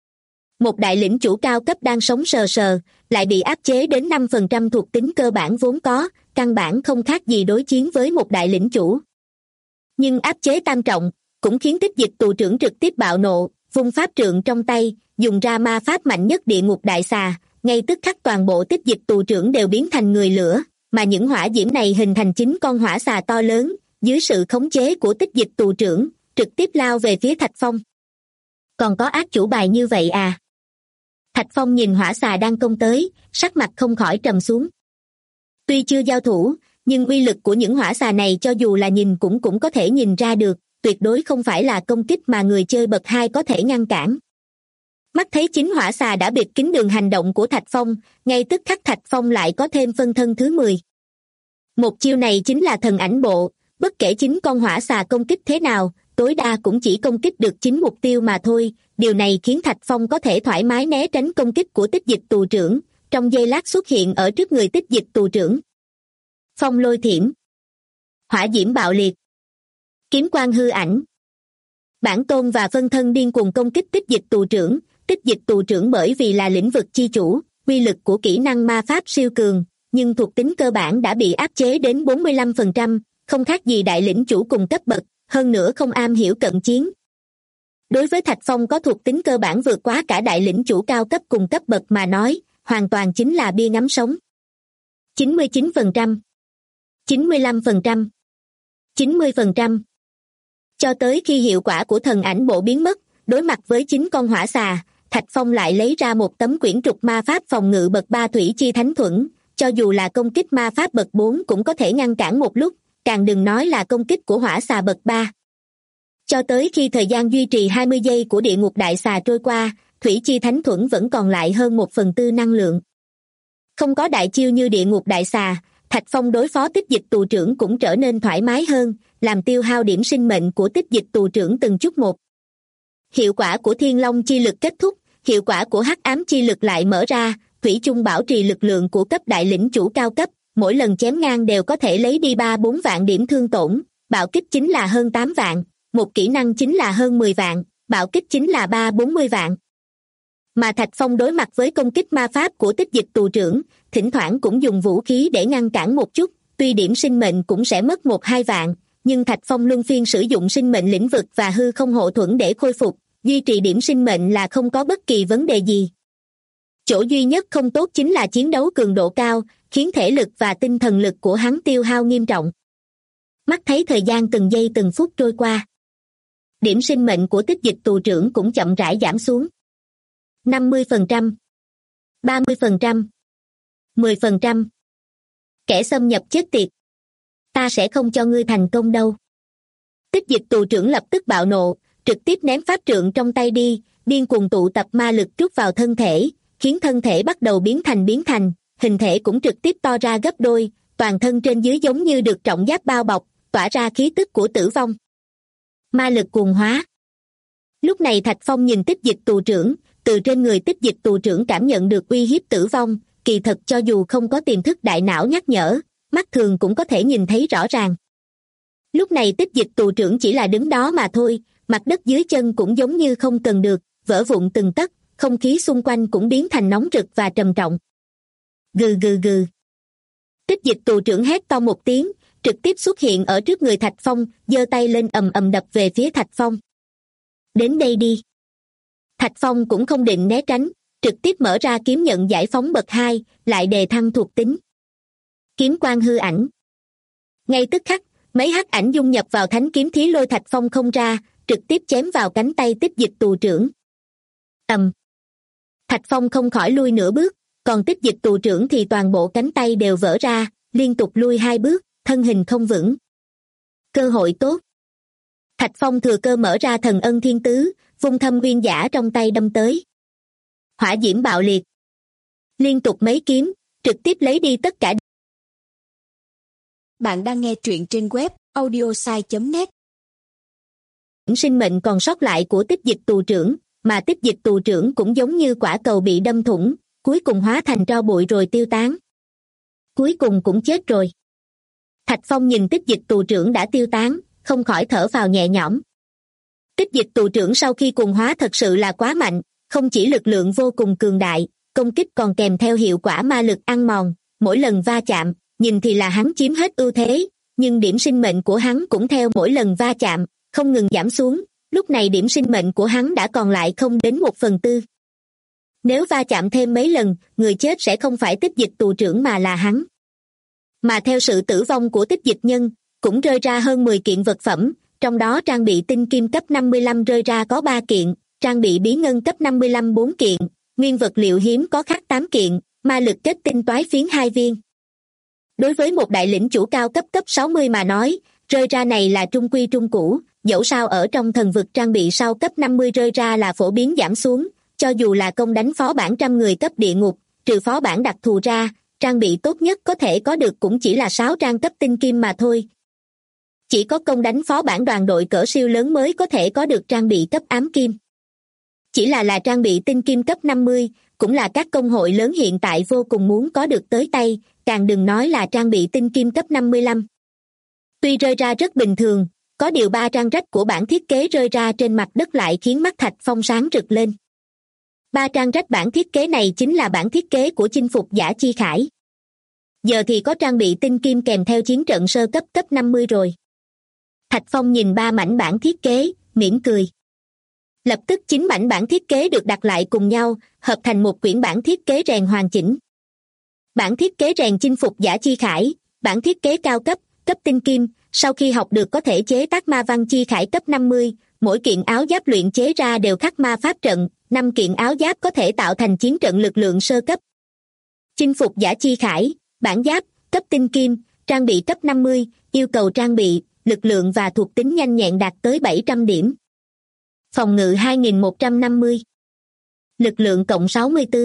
Một đại lĩnh chủ cao cấp đang sống sờ sờ, lại bị áp chế đến 5% thuộc tính cơ bản vốn có, căn bản không khác gì đối chiến với một đại lĩnh chủ. Nhưng áp chế tam trọng, cũng khiến tích dịch tù trưởng trực tiếp bạo nộ, vung pháp trượng trong tay, dùng ra ma pháp mạnh nhất địa ngục đại xà, ngay tức khắc toàn bộ tích dịch tù trưởng đều biến thành người lửa, mà những hỏa diễm này hình thành 9 con hỏa xà to lớn, dưới sự khống chế của tích dịch tù trưởng, trực tiếp lao về phía Thạch Phong. Còn có ác chủ bài như vậy à? Thạch Phong nhìn hỏa xà đang công tới, sắc mặt không khỏi trầm xuống. Tuy chưa giao thủ, nhưng uy lực của những hỏa xà này cho dù là nhìn cũng có thể nhìn ra được, tuyệt đối không phải là công kích mà người chơi bậc 2 có thể ngăn cản. Mắt thấy 9 hỏa xà đã bịt kín đường hành động của Thạch Phong, ngay tức khắc Thạch Phong lại có thêm phân thân thứ 10. Một chiêu này chính là thần ảnh bộ, bất kể 9 con hỏa xà công kích thế nào, tối đa cũng chỉ công kích được 9 mục tiêu mà thôi, điều này khiến Thạch Phong có thể thoải mái né tránh công kích của tích dịch tù trưởng, trong giây lát xuất hiện ở trước người tích dịch tù trưởng. Phong lôi thiểm. Hỏa diễm bạo liệt. Kiếm quang hư ảnh. Bản tôn và phân thân điên cuồng công kích tích dịch tù trưởng, tích dịch tù trưởng bởi vì là lĩnh vực chi chủ, uy lực của kỹ năng ma pháp siêu cường, nhưng thuộc tính cơ bản đã bị áp chế đến 45%, không khác gì đại lĩnh chủ cùng cấp bậc, hơn nữa không am hiểu cận chiến. Đối với Thạch Phong có thuộc tính cơ bản vượt quá cả đại lĩnh chủ cao cấp cùng cấp bậc mà nói, hoàn toàn chính là bia ngắm sống. 99%, 95%, 90%. Cho tới khi hiệu quả của thần ảnh bộ biến mất, đối mặt với 9 con hỏa xà, Thạch Phong lại lấy ra một tấm quyển trục ma pháp phòng ngự bậc 3 thủy chi thánh thuẫn, cho dù là công kích ma pháp bậc 4 cũng có thể ngăn cản một lúc, càng đừng nói là công kích của hỏa xà bậc 3. Cho tới khi thời gian duy trì 20 giây của địa ngục đại xà trôi qua, thủy chi thánh thuẫn vẫn còn lại hơn 1/4 năng lượng. Không có đại chiêu như địa ngục đại xà, Thạch Phong đối phó tích dịch tù trưởng cũng trở nên thoải mái hơn, làm tiêu hao điểm sinh mệnh của tích dịch tù trưởng từng chút một. Hiệu quả của Thiên Long chi lực kết thúc, hiệu quả của hắc ám chi lực lại mở ra, thủy chung bảo trì lực lượng của cấp đại lĩnh chủ cao cấp, mỗi lần chém ngang đều có thể lấy đi 3-4 vạn điểm thương tổn, bạo kích chính là hơn 8 vạn, một kỹ năng chính là hơn 10 vạn, bạo kích chính là 3-40 vạn. Mà Thạch Phong đối mặt với công kích ma pháp của Tích Dịch tù trưởng, thỉnh thoảng cũng dùng vũ khí để ngăn cản một chút, tuy điểm sinh mệnh cũng sẽ mất 1-2 vạn, nhưng Thạch Phong luân phiên sử dụng sinh mệnh lĩnh vực và hư không hộ thuẫn để khôi phục, duy trì điểm sinh mệnh là không có bất kỳ vấn đề gì. Chỗ duy nhất không tốt chính là chiến đấu cường độ cao, khiến thể lực và tinh thần lực của hắn tiêu hao nghiêm trọng. Mắt thấy thời gian từng giây từng phút trôi qua. Điểm sinh mệnh của Tích Dịch tù trưởng cũng chậm rãi giảm xuống. 50%, 30%, 10%. Kẻ xâm nhập chết tiệt. Ta sẽ không cho ngươi thành công đâu. Tích Dịch tù trưởng lập tức bạo nộ, trực tiếp ném pháp trượng trong tay đi, điên cuồng tụ tập ma lực trút vào thân thể, khiến thân thể bắt đầu biến thành, hình thể cũng trực tiếp to ra gấp đôi, toàn thân trên dưới giống như được trọng giáp bao bọc, tỏa ra khí tức của tử vong. Ma lực cuồng hóa. Lúc này Thạch Phong nhìn Tích Dịch tù trưởng, từ trên người Tích Dịch tù trưởng cảm nhận được uy hiếp tử vong, kỳ thật cho dù không có tiềm thức đại não nhắc nhở, mắt thường cũng có thể nhìn thấy rõ ràng. Lúc này Tích Dịch tù trưởng chỉ là đứng đó mà thôi, mặt đất dưới chân cũng giống như không cần được, vỡ vụn từng tấc, không khí xung quanh cũng biến thành nóng rực và trầm trọng. Gừ gừ gừ. Tích Dịch tù trưởng hét to một tiếng, trực tiếp xuất hiện ở trước người Thạch Phong, giơ tay lên ầm ầm đập về phía Thạch Phong. Đến đây đi. Thạch Phong cũng không định né tránh, trực tiếp mở ra kiếm nhận giải phóng bậc 2, lại đề thăng thuộc tính. Kiếm quang hư ảnh. Ngay tức khắc, mấy hắc ảnh dung nhập vào thánh kiếm thí lôi Thạch Phong không ra, trực tiếp chém vào cánh tay Tích Dịch tù trưởng. Thạch Phong không khỏi lui nửa bước, còn Tích Dịch tù trưởng thì toàn bộ cánh tay đều vỡ ra, liên tục lui 2 bước, thân hình không vững. Cơ hội tốt. Thạch Phong thừa cơ mở ra thần ân thiên tứ, vung thâm uyên giả trong tay đâm tới. Hỏa diễm bạo liệt. Liên tục mấy kiếm, trực tiếp lấy đi tất cả. Bạn đang nghe truyện trên web audiosai.net. Sinh mệnh còn sót lại của Tích Dịch tù trưởng, mà Tích Dịch tù trưởng cũng giống như quả cầu bị đâm thủng, cuối cùng hóa thành tro bụi rồi tiêu tán. Cuối cùng cũng chết rồi. Thạch Phong nhìn Tích Dịch tù trưởng đã tiêu tán, không khỏi thở phào nhẹ nhõm. Tích Dịch tù trưởng sau khi cùng hóa thật sự là quá mạnh, không chỉ lực lượng vô cùng cường đại, công kích còn kèm theo hiệu quả ma lực ăn mòn, mỗi lần va chạm, nhìn thì là hắn chiếm hết ưu thế, nhưng điểm sinh mệnh của hắn cũng theo mỗi lần va chạm, không ngừng giảm xuống, lúc này điểm sinh mệnh của hắn đã còn lại không đến 1/4. Nếu va chạm thêm mấy lần, người chết sẽ không phải Tích Dịch tù trưởng mà là hắn. Mà theo sự tử vong của Tích Dịch nhân, cũng rơi ra hơn 10 kiện vật phẩm, trong đó trang bị tinh kim cấp 55 rơi ra có 3 kiện, trang bị bí ngân cấp 55 4 kiện, nguyên vật liệu hiếm có khắc 8 kiện, ma lực kết tinh toái phiến 2 viên. Đối với một đại lĩnh chủ cao cấp 60 mà nói, rơi ra này là trung quy trung cũ, dẫu sao ở trong thần vực trang bị sau cấp 50 rơi ra là phổ biến giảm xuống, cho dù là công đánh phó bản trăm người cấp địa ngục, trừ phó bản đặc thù ra, trang bị tốt nhất có thể có được cũng chỉ là 6 trang cấp tinh kim mà thôi. Chỉ có công đánh phó bản đoàn đội cỡ siêu lớn mới có thể có được trang bị cấp ám kim. Chỉ là trang bị tinh kim cấp 50, cũng là các công hội lớn hiện tại vô cùng muốn có được tới tay, càng đừng nói là trang bị tinh kim cấp 55. Tuy rơi ra rất bình thường, có điều 3 trang rách của bản thiết kế rơi ra trên mặt đất lại khiến mắt Thạch Phong sáng rực lên. 3 trang rách bản thiết kế này chính là bản thiết kế của chinh phục giả Chi Khải. Giờ thì có trang bị tinh kim kèm theo chiến trận sơ cấp cấp 50 rồi. Thạch Phong nhìn 3 mảnh bản thiết kế, mỉm cười. Lập tức 9 mảnh bản thiết kế được đặt lại cùng nhau, hợp thành một quyển bản thiết kế rèn hoàn chỉnh. Bản thiết kế rèn chinh phục giả Chi Khải, bản thiết kế cao cấp, cấp tinh kim, sau khi học được có thể chế tác ma văn Chi Khải cấp 50, mỗi kiện áo giáp luyện chế ra đều khắc ma pháp trận, 5 kiện áo giáp có thể tạo thành chiến trận lực lượng sơ cấp. Chinh phục giả Chi Khải, bản giáp, cấp tinh kim, trang bị cấp 50, yêu cầu trang bị, lực lượng và thuộc tính nhanh nhẹn đạt tới 700 điểm. Phòng ngự 2150. Lực lượng cộng 64.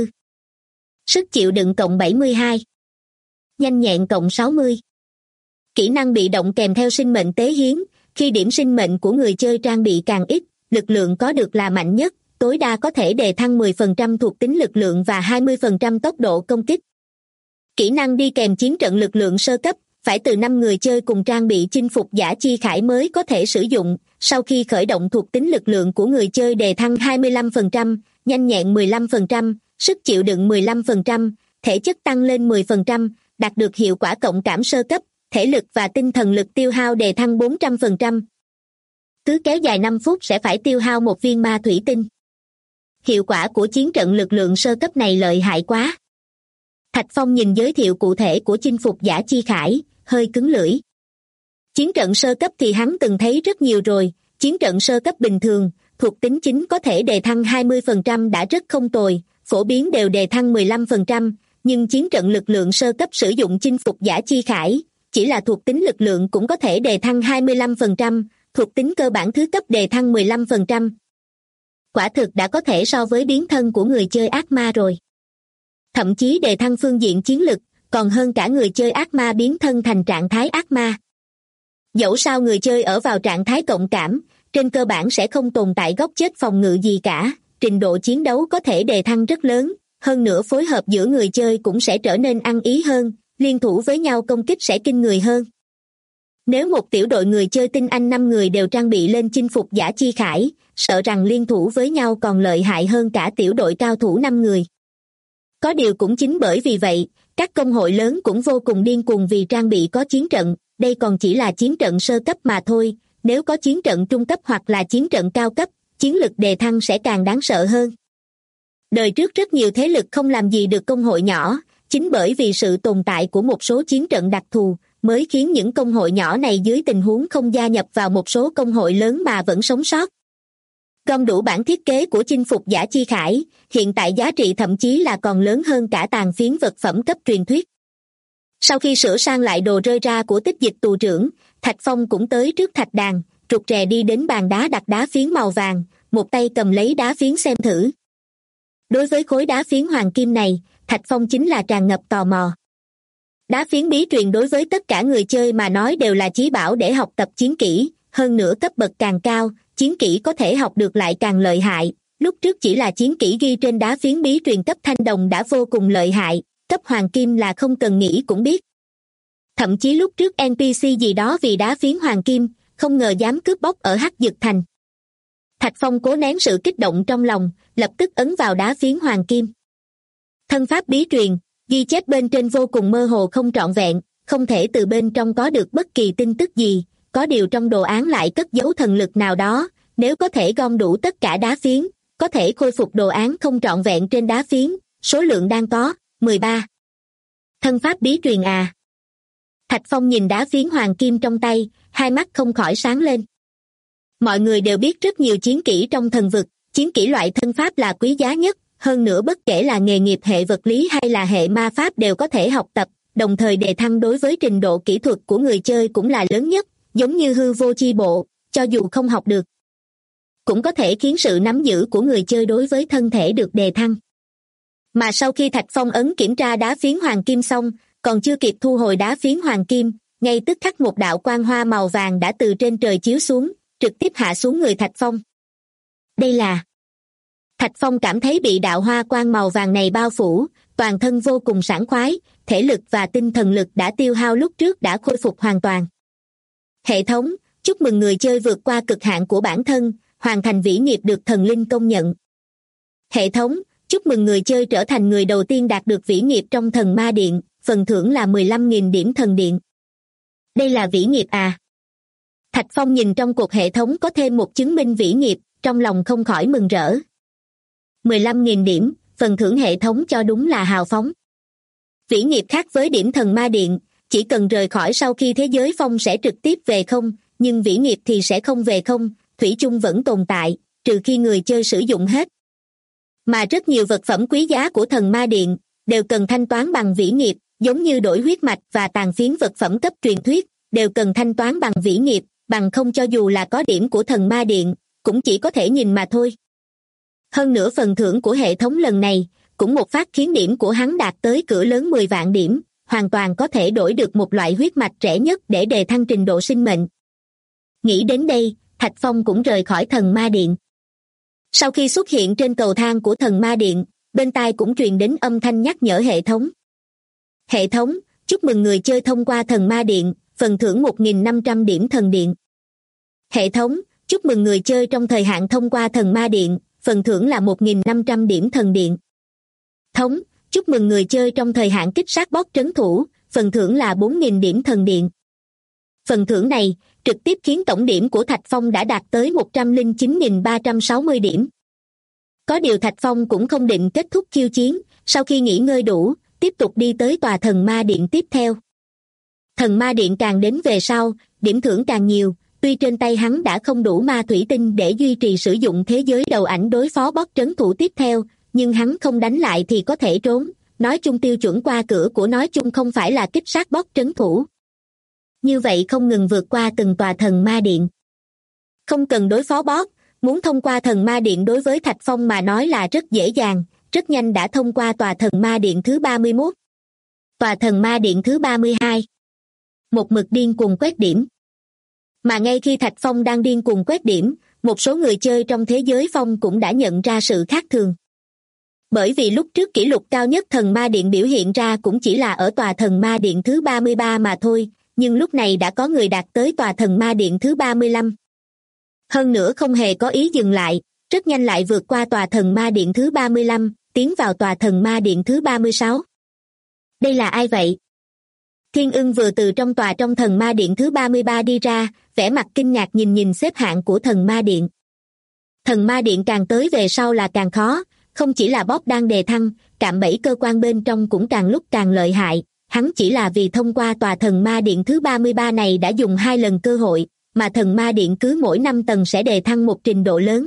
Sức chịu đựng cộng 72. Nhanh nhẹn cộng 60. Kỹ năng bị động kèm theo sinh mệnh tế hiến, khi điểm sinh mệnh của người chơi trang bị càng ít, lực lượng có được là mạnh nhất, tối đa có thể đề thăng 10% thuộc tính lực lượng và 20% tốc độ công kích. Kỹ năng đi kèm chiến trận lực lượng sơ cấp, phải từ 5 người chơi cùng trang bị chinh phục giả chi khải mới có thể sử dụng. Sau khi khởi động thuộc tính lực lượng của người chơi đề thăng 25%, nhanh nhẹn 15%, sức chịu đựng 15%, thể chất tăng lên 10%, đạt được hiệu quả cộng cảm sơ cấp, thể lực và tinh thần lực tiêu hao đề thăng 400%. Cứ kéo dài 5 phút sẽ phải tiêu hao một viên ma thủy tinh. Hiệu quả của chiến trận lực lượng sơ cấp này lợi hại quá. Thạch Phong nhìn giới thiệu cụ thể của chinh phục giả chi khải, hơi cứng lưỡi. Chiến trận sơ cấp thì hắn từng thấy rất nhiều rồi, chiến trận sơ cấp bình thường, thuộc tính chính có thể đề thăng 20% đã rất không tồi, phổ biến đều đề thăng 15%, nhưng chiến trận lực lượng sơ cấp sử dụng chinh phục giả chi khải, chỉ là thuộc tính lực lượng cũng có thể đề thăng 25%, thuộc tính cơ bản thứ cấp đề thăng 15%. Quả thực đã có thể so với biến thân của người chơi ác ma rồi. Thậm chí đề thăng phương diện chiến lực, còn hơn cả người chơi ác ma biến thân thành trạng thái ác ma. Dẫu sao người chơi ở vào trạng thái cộng cảm, trên cơ bản sẽ không tồn tại góc chết phòng ngự gì cả, trình độ chiến đấu có thể đề thăng rất lớn, hơn nữa phối hợp giữa người chơi cũng sẽ trở nên ăn ý hơn, liên thủ với nhau công kích sẽ kinh người hơn. Nếu một tiểu đội người chơi tinh anh 5 người đều trang bị lên chinh phục giả chi khải, sợ rằng liên thủ với nhau còn lợi hại hơn cả tiểu đội cao thủ 5 người. Có điều cũng chính bởi vì vậy, các công hội lớn cũng vô cùng điên cuồng vì trang bị có chiến trận, đây còn chỉ là chiến trận sơ cấp mà thôi, nếu có chiến trận trung cấp hoặc là chiến trận cao cấp, chiến lực đề thăng sẽ càng đáng sợ hơn. Đời trước rất nhiều thế lực không làm gì được công hội nhỏ, chính bởi vì sự tồn tại của một số chiến trận đặc thù, mới khiến những công hội nhỏ này dưới tình huống không gia nhập vào một số công hội lớn mà vẫn sống sót. Gom đủ bản thiết kế của chinh phục giả chi khải, hiện tại giá trị thậm chí là còn lớn hơn cả tàn phiến vật phẩm cấp truyền thuyết. Sau khi sửa sang lại đồ rơi ra của tích dịch tù trưởng, Thạch Phong cũng tới trước thạch đàn, rụt rè đi đến bàn đá đặt đá phiến màu vàng, một tay cầm lấy đá phiến xem thử. Đối với khối đá phiến hoàng kim này, Thạch Phong chính là tràn ngập tò mò. Đá phiến bí truyền đối với tất cả người chơi mà nói đều là chí bảo để học tập chiến kỹ, hơn nữa cấp bậc càng cao, chiến kỹ có thể học được lại càng lợi hại. Lúc trước chỉ là chiến kỹ ghi trên đá phiến bí truyền cấp thanh đồng đã vô cùng lợi hại, cấp hoàng kim là không cần nghĩ cũng biết. Thậm chí lúc trước NPC gì đó vì đá phiến hoàng kim, không ngờ dám cướp bóc ở Hắc Dực Thành. Thạch Phong cố nén sự kích động trong lòng, lập tức ấn vào đá phiến hoàng kim. Thân pháp bí truyền, ghi chép bên trên vô cùng mơ hồ không trọn vẹn, không thể từ bên trong có được bất kỳ tin tức gì, có điều trong đồ án lại cất giấu thần lực nào đó, nếu có thể gom đủ tất cả đá phiến, có thể khôi phục đồ án không trọn vẹn trên đá phiến, số lượng đang có, 13. Thân pháp bí truyền à? Thạch Phong nhìn đá phiến hoàng kim trong tay, hai mắt không khỏi sáng lên. Mọi người đều biết rất nhiều chiến kỹ trong thần vực, chiến kỹ loại thân pháp là quý giá nhất, hơn nữa bất kể là nghề nghiệp hệ vật lý hay là hệ ma pháp đều có thể học tập, đồng thời đề thăng đối với trình độ kỹ thuật của người chơi cũng là lớn nhất, giống như hư vô chi bộ, cho dù không học được, cũng có thể khiến sự nắm giữ của người chơi đối với thân thể được đề thăng. Mà sau khi Thạch Phong ấn kiểm tra đá phiến hoàng kim xong, còn chưa kịp thu hồi đá phiến hoàng kim, ngay tức khắc một đạo quang hoa màu vàng đã từ trên trời chiếu xuống, trực tiếp hạ xuống người Thạch Phong. Đây là... Thạch Phong cảm thấy bị đạo hoa quang màu vàng này bao phủ, toàn thân vô cùng sảng khoái, thể lực và tinh thần lực đã tiêu hao lúc trước đã khôi phục hoàn toàn. Hệ thống, chúc mừng người chơi vượt qua cực hạn của bản thân, hoàn thành vĩ nghiệp được thần linh công nhận. Hệ thống, chúc mừng người chơi trở thành người đầu tiên đạt được vĩ nghiệp trong thần ma điện, phần thưởng là 15.000 điểm thần điện. Đây là vĩ nghiệp à? Thạch Phong nhìn trong cuộc hệ thống có thêm một chứng minh vĩ nghiệp, trong lòng không khỏi mừng rỡ. 15.000 điểm, phần thưởng hệ thống cho đúng là hào phóng. Vĩ nghiệp khác với điểm thần ma điện, chỉ cần rời khỏi sau khi thế giới phong sẽ trực tiếp về không, nhưng vĩ nghiệp thì sẽ không về không, thủy chung vẫn tồn tại, trừ khi người chơi sử dụng hết. Mà rất nhiều vật phẩm quý giá của thần ma điện đều cần thanh toán bằng vĩ nghiệp, giống như đổi huyết mạch và tàn phiến vật phẩm cấp truyền thuyết, đều cần thanh toán bằng vĩ nghiệp, bằng không cho dù là có điểm của thần ma điện, cũng chỉ có thể nhìn mà thôi. Hơn nữa phần thưởng của hệ thống lần này, cũng một phát khiến điểm của hắn đạt tới cửa lớn 10 vạn điểm, hoàn toàn có thể đổi được một loại huyết mạch rẻ nhất để đề thăng trình độ sinh mệnh. Nghĩ đến đây, Thạch Phong cũng rời khỏi thần ma điện. Sau khi xuất hiện trên cầu thang của thần ma điện, bên tai cũng truyền đến âm thanh nhắc nhở hệ thống. Hệ thống, chúc mừng người chơi thông qua thần ma điện, phần thưởng 1.500 điểm thần điện. Hệ thống, chúc mừng người chơi trong thời hạn thông qua thần ma điện, phần thưởng là 1.500 điểm thần điện. Thống, chúc mừng người chơi trong thời hạn kích sát boss trấn thủ, phần thưởng là 4.000 điểm thần điện. Phần thưởng này trực tiếp khiến tổng điểm của Thạch Phong đã đạt tới 109.360 điểm. Có điều Thạch Phong cũng không định kết thúc khiêu chiến, sau khi nghỉ ngơi đủ, tiếp tục đi tới tòa thần ma điện tiếp theo. Thần ma điện càng đến về sau, điểm thưởng càng nhiều, tuy trên tay hắn đã không đủ ma thủy tinh để duy trì sử dụng thế giới đầu ảnh đối phó boss trấn thủ tiếp theo, nhưng hắn không đánh lại thì có thể trốn, nói chung tiêu chuẩn qua cửa của nói chung không phải là kích sát boss trấn thủ. Như vậy không ngừng vượt qua từng tòa thần ma điện. Không cần đối phó boss, muốn thông qua thần ma điện đối với Thạch Phong mà nói là rất dễ dàng, rất nhanh đã thông qua tòa thần ma điện thứ 31. Tòa thần ma điện thứ 32. Một mực điên cuồng quét điểm. Mà ngay khi Thạch Phong đang điên cuồng quét điểm, một số người chơi trong thế giới phong cũng đã nhận ra sự khác thường. Bởi vì lúc trước kỷ lục cao nhất thần ma điện biểu hiện ra cũng chỉ là ở tòa thần ma điện thứ 33 mà thôi, nhưng lúc này đã có người đạt tới tòa thần ma điện thứ 35. Hơn nữa không hề có ý dừng lại, rất nhanh lại vượt qua tòa thần ma điện thứ 35, tiến vào tòa thần ma điện thứ 36. Đây là ai vậy? Thiên Ưng vừa từ trong thần ma điện thứ 33 đi ra, vẻ mặt kinh ngạc nhìn xếp hạng của thần ma điện. Thần ma điện càng tới về sau là càng khó, không chỉ là boss đang đề thăng, cạm bẫy cơ quan bên trong cũng càng lúc càng lợi hại. Hắn chỉ là vì thông qua tòa thần ma điện thứ 33 này đã dùng 2 lần cơ hội, mà thần ma điện cứ mỗi 5 tầng sẽ đề thăng một trình độ lớn.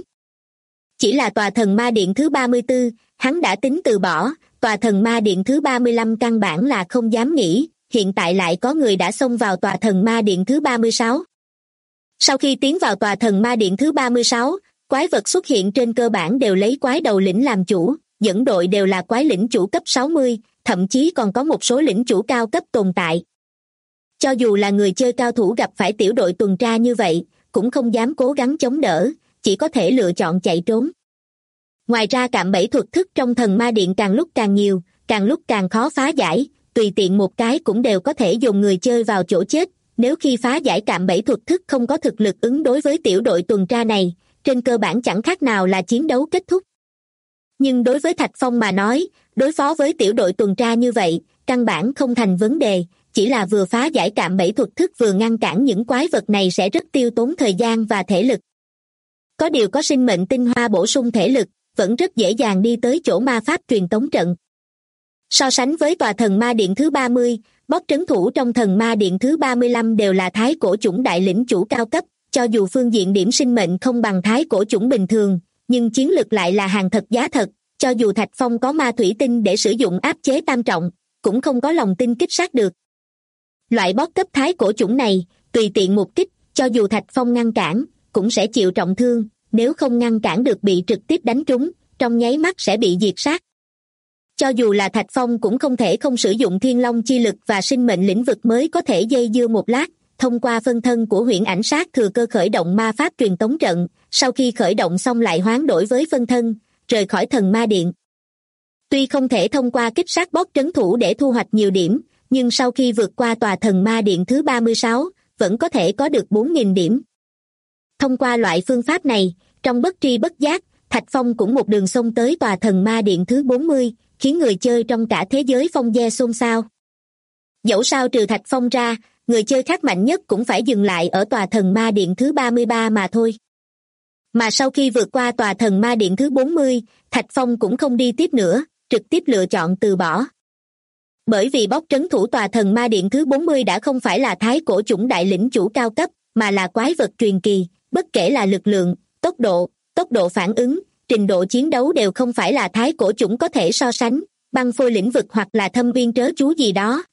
Chỉ là tòa thần ma điện thứ 34, hắn đã tính từ bỏ, tòa thần ma điện thứ 35 căn bản là không dám nghĩ, hiện tại lại có người đã xông vào tòa thần ma điện thứ 36. Sau khi tiến vào tòa thần ma điện thứ 36, quái vật xuất hiện trên cơ bản đều lấy quái đầu lĩnh làm chủ, dẫn đội đều là quái lĩnh chủ cấp 60, thậm chí còn có một số lĩnh chủ cao cấp tồn tại. Cho dù là người chơi cao thủ gặp phải tiểu đội tuần tra như vậy, cũng không dám cố gắng chống đỡ, chỉ có thể lựa chọn chạy trốn. Ngoài ra cạm bẫy thuật thức trong thần ma điện càng lúc càng nhiều, càng lúc càng khó phá giải, tùy tiện một cái cũng đều có thể dồn người chơi vào chỗ chết. Nếu khi phá giải cạm bẫy thuật thức không có thực lực ứng đối với tiểu đội tuần tra này, trên cơ bản chẳng khác nào là chiến đấu kết thúc. Nhưng đối với Thạch Phong mà nói, đối phó với tiểu đội tuần tra như vậy, căn bản không thành vấn đề, chỉ là vừa phá giải cạm bẫy thuật thức vừa ngăn cản những quái vật này sẽ rất tiêu tốn thời gian và thể lực. Có điều có sinh mệnh tinh hoa bổ sung thể lực, vẫn rất dễ dàng đi tới chỗ ma pháp truyền tống trận. So sánh với tòa thần ma điện thứ 30, boss trấn thủ trong thần ma điện thứ 35 đều là thái cổ chủng đại lĩnh chủ cao cấp, cho dù phương diện điểm sinh mệnh không bằng thái cổ chủng bình thường, nhưng chiến lực lại là hàng thật giá thật, cho dù Thạch Phong có ma thủy tinh để sử dụng áp chế tam trọng, cũng không có lòng tin kích sát được. Loại boss cấp thái cổ chủng này, tùy tiện một kích, cho dù Thạch Phong ngăn cản, cũng sẽ chịu trọng thương, nếu không ngăn cản được bị trực tiếp đánh trúng, trong nháy mắt sẽ bị diệt sát. Cho dù là Thạch Phong cũng không thể không sử dụng thiên long chi lực và sinh mệnh lĩnh vực mới có thể dây dưa một lát, thông qua phân thân của huyễn ảnh sát thừa cơ khởi động ma pháp truyền tống trận, sau khi khởi động xong lại hoán đổi với phân thân, rời khỏi thần ma điện. Tuy không thể thông qua kích sát boss trấn thủ để thu hoạch nhiều điểm, nhưng sau khi vượt qua tòa thần ma điện thứ 36, vẫn có thể có được 4.000 điểm. Thông qua loại phương pháp này, trong bất tri bất giác, Thạch Phong cũng một đường xông tới tòa thần ma điện thứ 40, khiến người chơi trong cả thế giới phong ge xôn xao. Dẫu sao trừ Thạch Phong ra, người chơi khác mạnh nhất cũng phải dừng lại ở tòa thần ma điện thứ 33 mà thôi. Mà sau khi vượt qua tòa thần ma điện thứ 40, Thạch Phong cũng không đi tiếp nữa, trực tiếp lựa chọn từ bỏ. Bởi vì boss trấn thủ tòa thần ma điện thứ 40 đã không phải là thái cổ chủng đại lĩnh chủ cao cấp, mà là quái vật truyền kỳ, bất kể là lực lượng, tốc độ phản ứng, trình độ chiến đấu đều không phải là thái cổ chủng có thể so sánh, băng phôi lĩnh vực hoặc là thâm viên trớ chú gì đó.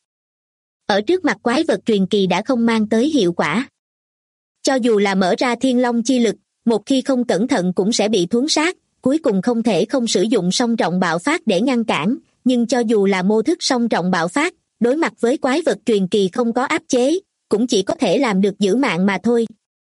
Ở trước mặt quái vật truyền kỳ đã không mang tới hiệu quả. Cho dù là mở ra thiên long chi lực, một khi không cẩn thận cũng sẽ bị thuấn sát, cuối cùng không thể không sử dụng song trọng bạo phát để ngăn cản, nhưng cho dù là mô thức song trọng bạo phát, đối mặt với quái vật truyền kỳ không có áp chế, cũng chỉ có thể làm được giữ mạng mà thôi.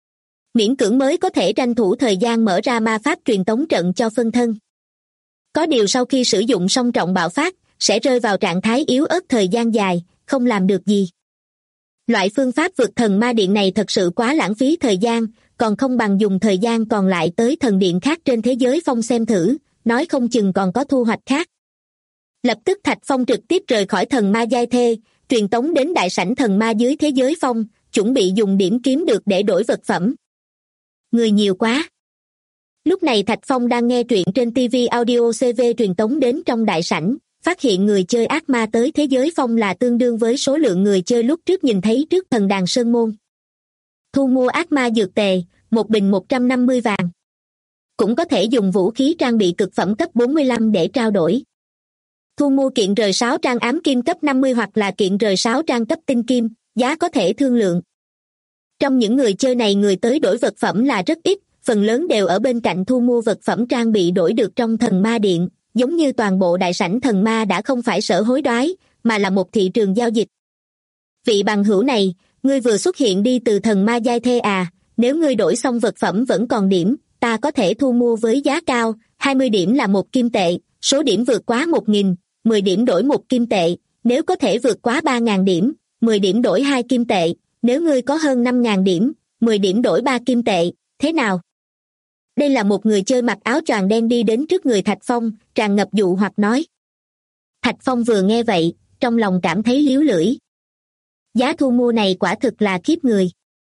Miễn cưỡng mới có thể tranh thủ thời gian mở ra ma pháp truyền tống trận cho phân thân. Có điều sau khi sử dụng song trọng bạo phát, sẽ rơi vào trạng thái yếu ớt thời gian dài, không làm được gì. Loại phương pháp vượt thần ma điện này thật sự quá lãng phí thời gian, còn không bằng dùng thời gian còn lại tới thần điện khác trên thế giới phong xem thử, nói không chừng còn có thu hoạch khác. Lập tức Thạch Phong trực tiếp rời khỏi thần ma giai thê, truyền tống đến đại sảnh thần ma dưới thế giới phong, chuẩn bị dùng điểm kiếm được để đổi vật phẩm. Người nhiều quá. Lúc này Thạch Phong đang nghe truyện trên TV Audio CV truyền tống đến trong đại sảnh, phát hiện người chơi ác ma tới thế giới phong là tương đương với số lượng người chơi lúc trước nhìn thấy trước thần đàn Sơn Môn. Thu mua ác ma dược tề, một bình 150 vàng. Cũng có thể dùng vũ khí trang bị cực phẩm cấp 45 để trao đổi. Thu mua kiện R6 trang ám kim cấp 50 hoặc là kiện R6 trang cấp tinh kim, giá có thể thương lượng. Trong những người chơi này người tới đổi vật phẩm là rất ít, phần lớn đều ở bên cạnh thu mua vật phẩm trang bị đổi được trong thần ma điện, giống như toàn bộ đại sảnh thần ma đã không phải sở hối đoái, mà là một thị trường giao dịch. Vị bằng hữu này, ngươi vừa xuất hiện đi từ thần ma giai thê à, nếu ngươi đổi xong vật phẩm vẫn còn điểm, ta có thể thu mua với giá cao, 20 điểm là 1 kim tệ, số điểm vượt quá 1.000, 10 điểm đổi 1 kim tệ, nếu có thể vượt quá 3.000 điểm, 10 điểm đổi 2 kim tệ, nếu ngươi có hơn 5.000 điểm, 10 điểm đổi 3 kim tệ, thế nào? Đây là một người chơi mặc áo choàng đen đi đến trước người Thạch Phong, tràn ngập dụ hoặc nói. Thạch Phong vừa nghe vậy, trong lòng cảm thấy líu lưỡi. Giá thu mua này quả thực là khiếp người.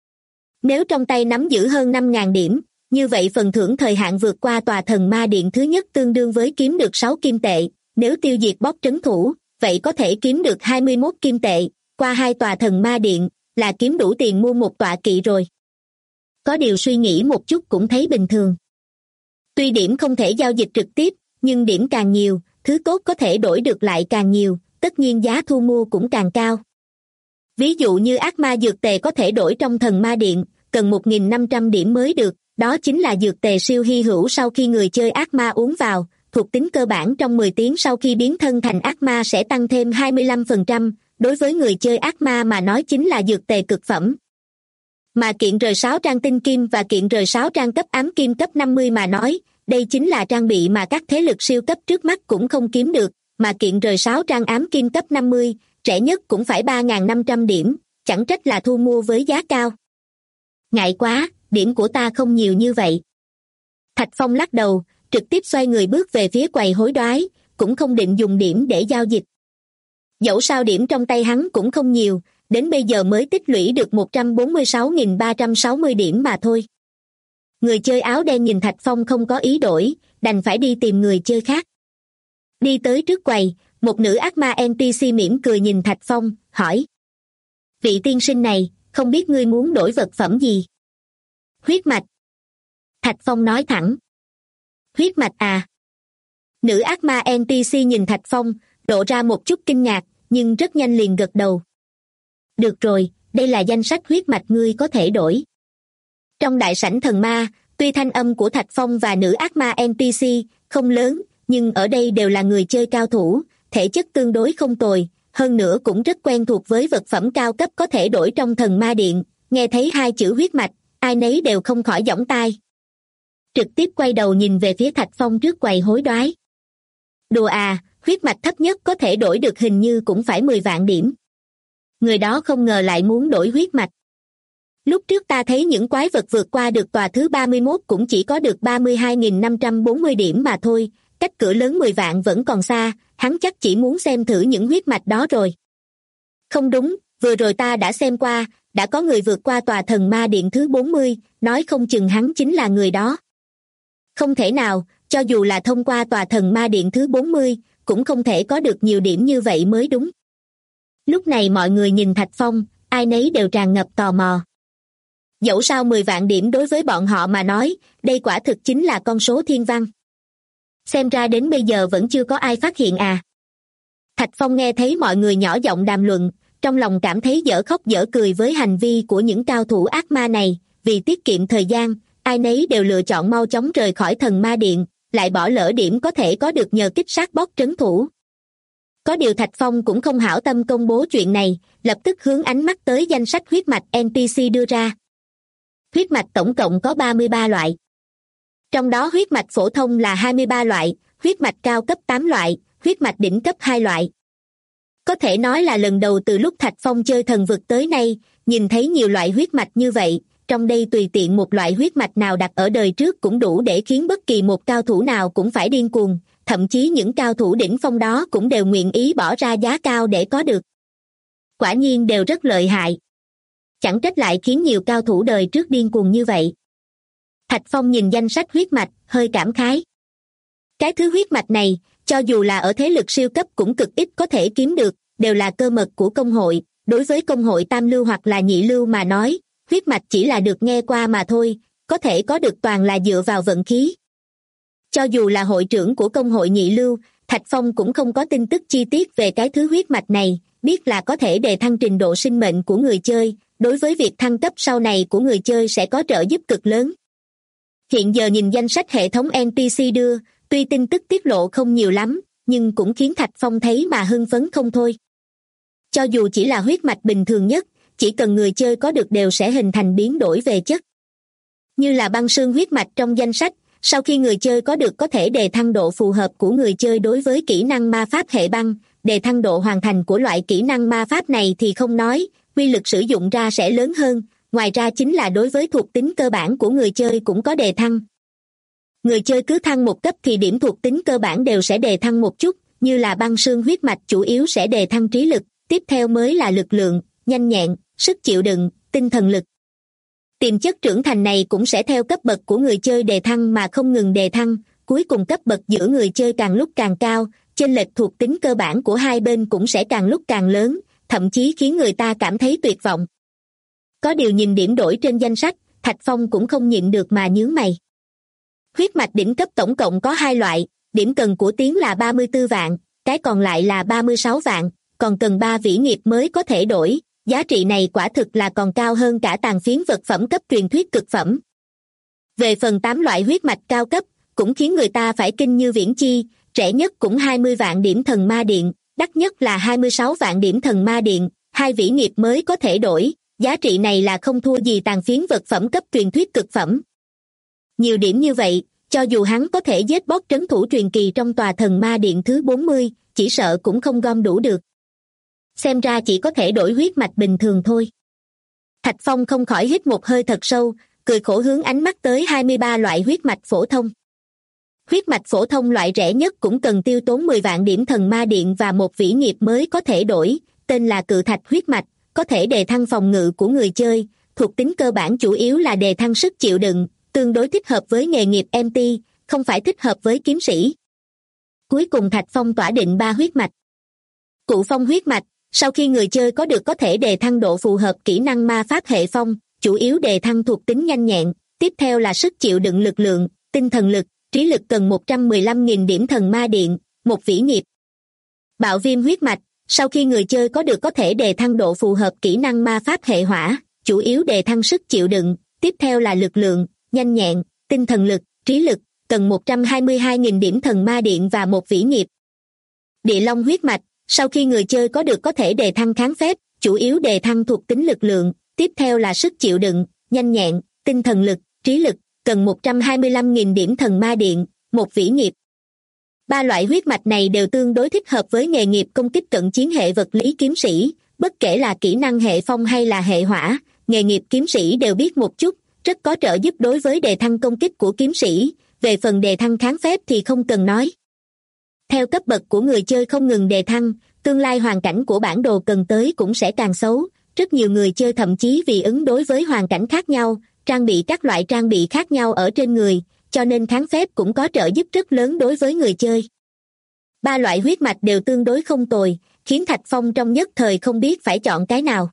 Nếu trong tay nắm giữ hơn 5.000 điểm, như vậy phần thưởng thời hạn vượt qua tòa thần ma điện thứ nhất tương đương với kiếm được 6 kim tệ, nếu tiêu diệt boss trấn thủ, vậy có thể kiếm được 21 kim tệ, qua 2 tòa thần ma điện, là kiếm đủ tiền mua một tọa kỵ rồi. Có điều suy nghĩ một chút cũng thấy bình thường. Tuy điểm không thể giao dịch trực tiếp, nhưng điểm càng nhiều, thứ tốt có thể đổi được lại càng nhiều, tất nhiên giá thu mua cũng càng cao. Ví dụ như ác ma dược tề có thể đổi trong thần ma điện, cần 1.500 điểm mới được, đó chính là dược tề siêu hy hữu sau khi người chơi ác ma uống vào, thuộc tính cơ bản trong 10 tiếng sau khi biến thân thành ác ma sẽ tăng thêm 25%, đối với người chơi ác ma mà nói chính là dược tề cực phẩm. Mà kiện R6 trang tinh kim và kiện R6 trang cấp ám kim cấp 50 mà nói, đây chính là trang bị mà các thế lực siêu cấp trước mắt cũng không kiếm được, mà kiện R6 trang ám kim cấp 50, rẻ nhất cũng phải 3.500 điểm, chẳng trách là thu mua với giá cao. Ngại quá, điểm của ta không nhiều như vậy. Thạch Phong lắc đầu, trực tiếp xoay người bước về phía quầy hối đoái, cũng không định dùng điểm để giao dịch. Dẫu sao điểm trong tay hắn cũng không nhiều, đến bây giờ mới tích lũy được 146.360 điểm mà thôi. Người chơi áo đen nhìn Thạch Phong không có ý đổi, đành phải đi tìm người chơi khác. Đi tới trước quầy, một nữ ác ma NPC mỉm cười nhìn Thạch Phong, hỏi. Vị tiên sinh này, không biết ngươi muốn đổi vật phẩm gì? Huyết mạch. Thạch Phong nói thẳng. Huyết mạch à? Nữ ác ma NPC nhìn Thạch Phong, lộ ra một chút kinh ngạc, nhưng rất nhanh liền gật đầu. Được rồi, đây là danh sách huyết mạch ngươi có thể đổi. Trong đại sảnh thần ma, tuy thanh âm của Thạch Phong và nữ ác ma NPC không lớn, nhưng ở đây đều là người chơi cao thủ, thể chất tương đối không tồi, hơn nữa cũng rất quen thuộc với vật phẩm cao cấp có thể đổi trong thần ma điện, nghe thấy hai chữ huyết mạch, ai nấy đều không khỏi giỏng tai. Trực tiếp quay đầu nhìn về phía Thạch Phong trước quầy hối đoái. Đùa à, huyết mạch thấp nhất có thể đổi được hình như cũng phải 10 vạn điểm. Người đó không ngờ lại muốn đổi huyết mạch. Lúc trước ta thấy những quái vật vượt qua được tòa thứ 31 cũng chỉ có được 32.540 điểm mà thôi, cách cửa lớn 10 vạn vẫn còn xa, hắn chắc chỉ muốn xem thử những huyết mạch đó rồi. Không đúng, vừa rồi ta đã xem qua, đã có người vượt qua tòa thần ma điện thứ 40, nói không chừng hắn chính là người đó. Không thể nào, cho dù là thông qua tòa thần ma điện thứ 40, cũng không thể có được nhiều điểm như vậy mới đúng. Lúc này mọi người nhìn Thạch Phong, ai nấy đều tràn ngập tò mò. Dẫu sao 10 vạn điểm đối với bọn họ mà nói, đây quả thực chính là con số thiên văn. Xem ra đến bây giờ vẫn chưa có ai phát hiện à. Thạch Phong nghe thấy mọi người nhỏ giọng đàm luận, trong lòng cảm thấy dở khóc dở cười với hành vi của những cao thủ ác ma này, vì tiết kiệm thời gian, ai nấy đều lựa chọn mau chóng rời khỏi thần ma điện, lại bỏ lỡ điểm có thể có được nhờ kích sát boss trấn thủ. Có điều Thạch Phong cũng không hảo tâm công bố chuyện này, lập tức hướng ánh mắt tới danh sách huyết mạch NPC đưa ra. Huyết mạch tổng cộng có 33 loại. Trong đó huyết mạch phổ thông là 23 loại, huyết mạch cao cấp 8 loại, huyết mạch đỉnh cấp 2 loại. Có thể nói là lần đầu từ lúc Thạch Phong chơi thần vực tới nay, nhìn thấy nhiều loại huyết mạch như vậy, trong đây tùy tiện một loại huyết mạch nào đặt ở đời trước cũng đủ để khiến bất kỳ một cao thủ nào cũng phải điên cuồng, thậm chí những cao thủ đỉnh phong đó cũng đều nguyện ý bỏ ra giá cao để có được. Quả nhiên đều rất lợi hại. Chẳng trách lại khiến nhiều cao thủ đời trước điên cuồng như vậy. Thạch Phong nhìn danh sách huyết mạch, hơi cảm khái. Cái thứ huyết mạch này, cho dù là ở thế lực siêu cấp cũng cực ít có thể kiếm được, đều là cơ mật của công hội. Đối với công hội tam lưu hoặc là nhị lưu mà nói, huyết mạch chỉ là được nghe qua mà thôi, có thể có được toàn là dựa vào vận khí. Cho dù là hội trưởng của công hội nhị lưu, Thạch Phong cũng không có tin tức chi tiết về cái thứ huyết mạch này, biết là có thể đề thăng trình độ sinh mệnh của người chơi, đối với việc thăng cấp sau này của người chơi sẽ có trợ giúp cực lớn. Hiện giờ nhìn danh sách hệ thống NPC đưa, tuy tin tức tiết lộ không nhiều lắm, nhưng cũng khiến Thạch Phong thấy mà hưng phấn không thôi. Cho dù chỉ là huyết mạch bình thường nhất, chỉ cần người chơi có được đều sẽ hình thành biến đổi về chất. Như là băng xương huyết mạch trong danh sách, sau khi người chơi có được có thể đề thăng độ phù hợp của người chơi đối với kỹ năng ma pháp hệ băng, đề thăng độ hoàn thành của loại kỹ năng ma pháp này thì không nói, quy lực sử dụng ra sẽ lớn hơn, ngoài ra chính là đối với thuộc tính cơ bản của người chơi cũng có đề thăng. Người chơi cứ thăng một cấp thì điểm thuộc tính cơ bản đều sẽ đề thăng một chút, như là băng xương huyết mạch chủ yếu sẽ đề thăng trí lực, tiếp theo mới là lực lượng, nhanh nhẹn, sức chịu đựng, tinh thần lực. Tiềm chất trưởng thành này cũng sẽ theo cấp bậc của người chơi đề thăng mà không ngừng đề thăng, cuối cùng cấp bậc giữa người chơi càng lúc càng cao, chênh lệch thuộc tính cơ bản của hai bên cũng sẽ càng lúc càng lớn, thậm chí khiến người ta cảm thấy tuyệt vọng. Có điều nhìn điểm đổi trên danh sách, Thạch Phong cũng không nhịn được mà nhướng mày. Huyết mạch đỉnh cấp tổng cộng có 2 loại, điểm cần của Tiến là 34 vạn, cái còn lại là 36 vạn, còn cần 3 vĩ nghiệp mới có thể đổi, giá trị này quả thực là còn cao hơn cả tàn phiến vật phẩm cấp truyền thuyết cực phẩm. Về phần 8 loại huyết mạch cao cấp, cũng khiến người ta phải kinh như viễn chi, rẻ nhất cũng 20 vạn điểm thần ma điện, đắt nhất là 26 vạn điểm thần ma điện, 2 vĩ nghiệp mới có thể đổi, giá trị này là không thua gì tàn phiến vật phẩm cấp truyền thuyết cực phẩm. Nhiều điểm như vậy, cho dù hắn có thể giết boss trấn thủ truyền kỳ trong tòa thần ma điện thứ 40, chỉ sợ cũng không gom đủ được. Xem ra chỉ có thể đổi huyết mạch bình thường thôi. Thạch Phong không khỏi hít một hơi thật sâu, cười khổ hướng ánh mắt tới 23 loại huyết mạch phổ thông. Huyết mạch phổ thông loại rẻ nhất cũng cần tiêu tốn 10 vạn điểm thần ma điện và một vĩ nghiệp mới có thể đổi, tên là cự thạch huyết mạch, có thể đề thăng phòng ngự của người chơi, thuộc tính cơ bản chủ yếu là đề thăng sức chịu đựng, tương đối thích hợp với nghề nghiệp MT, không phải thích hợp với kiếm sĩ. Cuối cùng Thạch Phong tỏa định 3 huyết mạch. Cụ phong huyết mạch, sau khi người chơi có được có thể đề thăng độ phù hợp kỹ năng ma pháp hệ phong, chủ yếu đề thăng thuộc tính nhanh nhẹn, tiếp theo là sức chịu đựng lực lượng, tinh thần lực, trí lực cần 115.000 điểm thần ma điện, một vĩ nghiệp. Bạo viêm huyết mạch, sau khi người chơi có được có thể đề thăng độ phù hợp kỹ năng ma pháp hệ hỏa, chủ yếu đề thăng sức chịu đựng, tiếp theo là lực lượng, nhanh nhẹn, tinh thần lực, trí lực, cần 122.000 điểm thần ma điện và một vĩ nghiệp. Địa long huyết mạch, sau khi người chơi có được có thể đề thăng kháng phép, chủ yếu đề thăng thuộc tính lực lượng, tiếp theo là sức chịu đựng, nhanh nhẹn, tinh thần lực, trí lực, cần 125.000 điểm thần ma điện, một vĩ nghiệp. 3 loại huyết mạch này đều tương đối thích hợp với nghề nghiệp công kích cận chiến hệ vật lý kiếm sĩ, bất kể là kỹ năng hệ phong hay là hệ hỏa, nghề nghiệp kiếm sĩ đều biết một chút, rất có trợ giúp đối với đề thăng công kích của kiếm sĩ, về phần đề thăng kháng phép thì không cần nói. Theo cấp bậc của người chơi không ngừng đề thăng, tương lai hoàn cảnh của bản đồ cần tới cũng sẽ càng xấu, rất nhiều người chơi thậm chí vì ứng đối với hoàn cảnh khác nhau, trang bị các loại trang bị khác nhau ở trên người, cho nên kháng phép cũng có trợ giúp rất lớn đối với người chơi. 3 loại huyết mạch đều tương đối không tồi, khiến Thạch Phong trong nhất thời không biết phải chọn cái nào.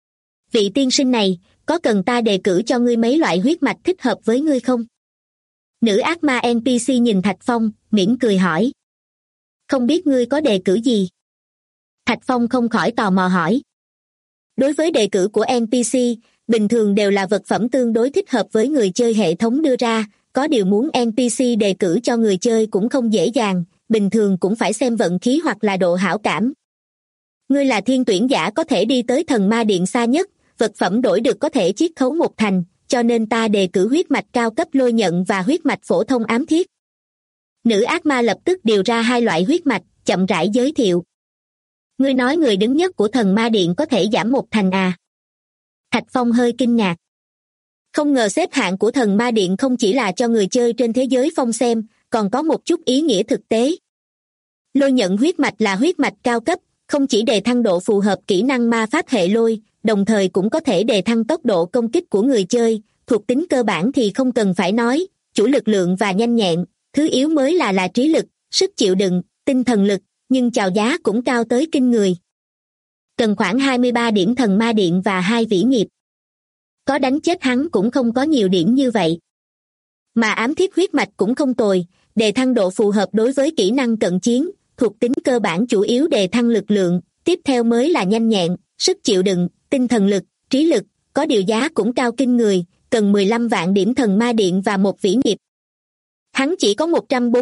Vị tiên sinh này, có cần ta đề cử cho ngươi mấy loại huyết mạch thích hợp với ngươi không? Nữ ác ma NPC nhìn Thạch Phong, mỉm cười hỏi. Không biết ngươi có đề cử gì? Thạch Phong không khỏi tò mò hỏi. Đối với đề cử của NPC, bình thường đều là vật phẩm tương đối thích hợp với người chơi hệ thống đưa ra, có điều muốn NPC đề cử cho người chơi cũng không dễ dàng, bình thường cũng phải xem vận khí hoặc là độ hảo cảm. Ngươi là thiên tuyển giả có thể đi tới thần ma điện xa nhất, vật phẩm đổi được có thể chiết khấu 1 thành, cho nên ta đề cử huyết mạch cao cấp lôi nhận và huyết mạch phổ thông ám thiết. Nữ ác ma lập tức điều ra hai loại huyết mạch, chậm rãi giới thiệu. Ngươi nói người đứng nhất của thần ma điện có thể giảm một thành à? Thạch Phong hơi kinh ngạc. Không ngờ xếp hạng của thần ma điện không chỉ là cho người chơi trên thế giới phong xem, còn có một chút ý nghĩa thực tế. Lôi nhận huyết mạch là huyết mạch cao cấp, không chỉ đề thăng độ phù hợp kỹ năng ma pháp hệ lôi, đồng thời cũng có thể đề thăng tốc độ công kích của người chơi, thuộc tính cơ bản thì không cần phải nói, chủ lực lượng và nhanh nhẹn, thứ yếu mới là trí lực, sức chịu đựng, tinh thần lực, nhưng chào giá cũng cao tới kinh người. Cần khoảng 23 điểm thần ma điện và 2 vĩ nghiệp. Có đánh chết hắn cũng không có nhiều điểm như vậy. Mà ám thiết huyết mạch cũng không tồi, đề thăng độ phù hợp đối với kỹ năng cận chiến, thuộc tính cơ bản chủ yếu đề thăng lực lượng, tiếp theo mới là nhanh nhẹn, sức chịu đựng, tinh thần lực, trí lực, có điều giá cũng cao kinh người, cần 15 vạn điểm thần ma điện và 1 vĩ nghiệp. Hắn chỉ có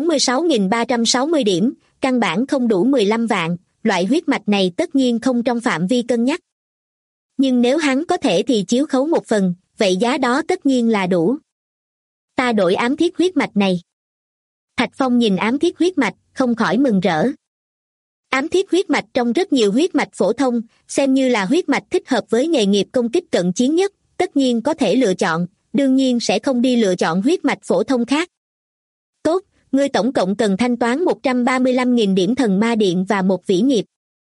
146.360 điểm, căn bản không đủ 15 vạn, loại huyết mạch này tất nhiên không trong phạm vi cân nhắc. Nhưng nếu hắn có thể thì chiếu khấu một phần, vậy giá đó tất nhiên là đủ. Ta đổi ám thiết huyết mạch này. Thạch Phong nhìn ám thiết huyết mạch, không khỏi mừng rỡ. Ám thiết huyết mạch trong rất nhiều huyết mạch phổ thông, xem như là huyết mạch thích hợp với nghề nghiệp công kích cận chiến nhất, tất nhiên có thể lựa chọn, đương nhiên sẽ không đi lựa chọn huyết mạch phổ thông khác. Tốt, ngươi tổng cộng cần thanh toán 135.000 điểm thần ma điện và 1 vĩ nghiệp.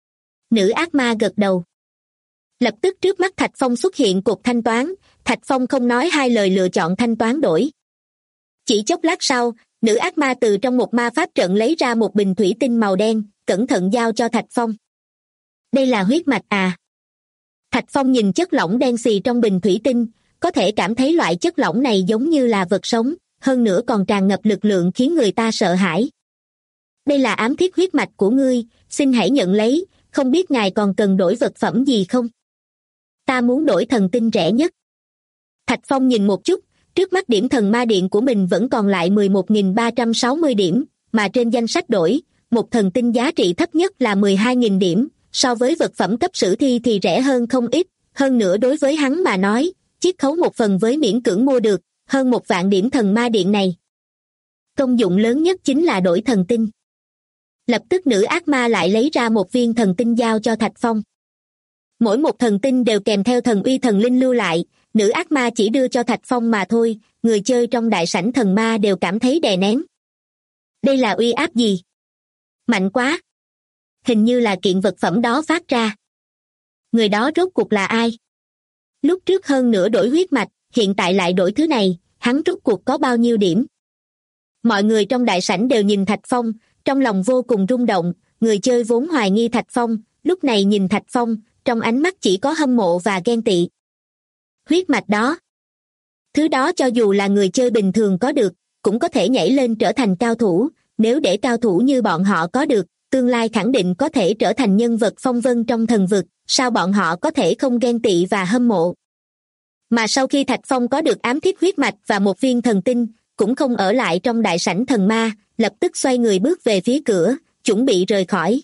Nữ ác ma gật đầu. Lập tức trước mắt Thạch Phong xuất hiện cột thanh toán, Thạch Phong không nói hai lời lựa chọn thanh toán đổi. Chỉ chốc lát sau, nữ ác ma từ trong một ma pháp trận lấy ra một bình thủy tinh màu đen, cẩn thận giao cho Thạch Phong. Đây là huyết mạch à? Thạch Phong nhìn chất lỏng đen xì trong bình thủy tinh, có thể cảm thấy loại chất lỏng này giống như là vật sống, hơn nữa còn tràn ngập lực lượng khiến người ta sợ hãi. Đây là ám thiết huyết mạch của ngươi, xin hãy nhận lấy, không biết ngài còn cần đổi vật phẩm gì không? Ta muốn đổi thần tinh rẻ nhất. Thạch Phong nhìn một chút, trước mắt điểm thần ma điện của mình vẫn còn lại 11.360 điểm, mà trên danh sách đổi, một thần tinh giá trị thấp nhất là 12.000 điểm, so với vật phẩm cấp sử thi thì rẻ hơn không ít, hơn nữa đối với hắn mà nói, chiết khấu một phần với miễn cưỡng mua được, hơn 1 vạn điểm thần ma điện này. Công dụng lớn nhất chính là đổi thần tinh. Lập tức nữ ác ma lại lấy ra một viên thần tinh giao cho Thạch Phong. Mỗi một thần tinh đều kèm theo thần uy thần linh lưu lại, nữ ác ma chỉ đưa cho Thạch Phong mà thôi, người chơi trong đại sảnh thần ma đều cảm thấy đè nén. Đây là uy áp gì? Mạnh quá! Hình như là kiện vật phẩm đó phát ra. Người đó rốt cuộc là ai? Lúc trước hơn nữa đổi huyết mạch, hiện tại lại đổi thứ này, hắn rốt cuộc có bao nhiêu điểm? Mọi người trong đại sảnh đều nhìn Thạch Phong, trong lòng vô cùng rung động, người chơi vốn hoài nghi Thạch Phong, lúc này nhìn Thạch Phong, trong ánh mắt chỉ có hâm mộ và ghen tị. Huyết mạch đó. Thứ đó cho dù là người chơi bình thường có được, cũng có thể nhảy lên trở thành cao thủ, nếu để cao thủ như bọn họ có được, tương lai khẳng định có thể trở thành nhân vật phong vân trong thần vực, sao bọn họ có thể không ghen tị và hâm mộ. Mà sau khi Thạch Phong có được ám thiết huyết mạch và một viên thần tinh, cũng không ở lại trong đại sảnh thần ma, lập tức xoay người bước về phía cửa, chuẩn bị rời khỏi.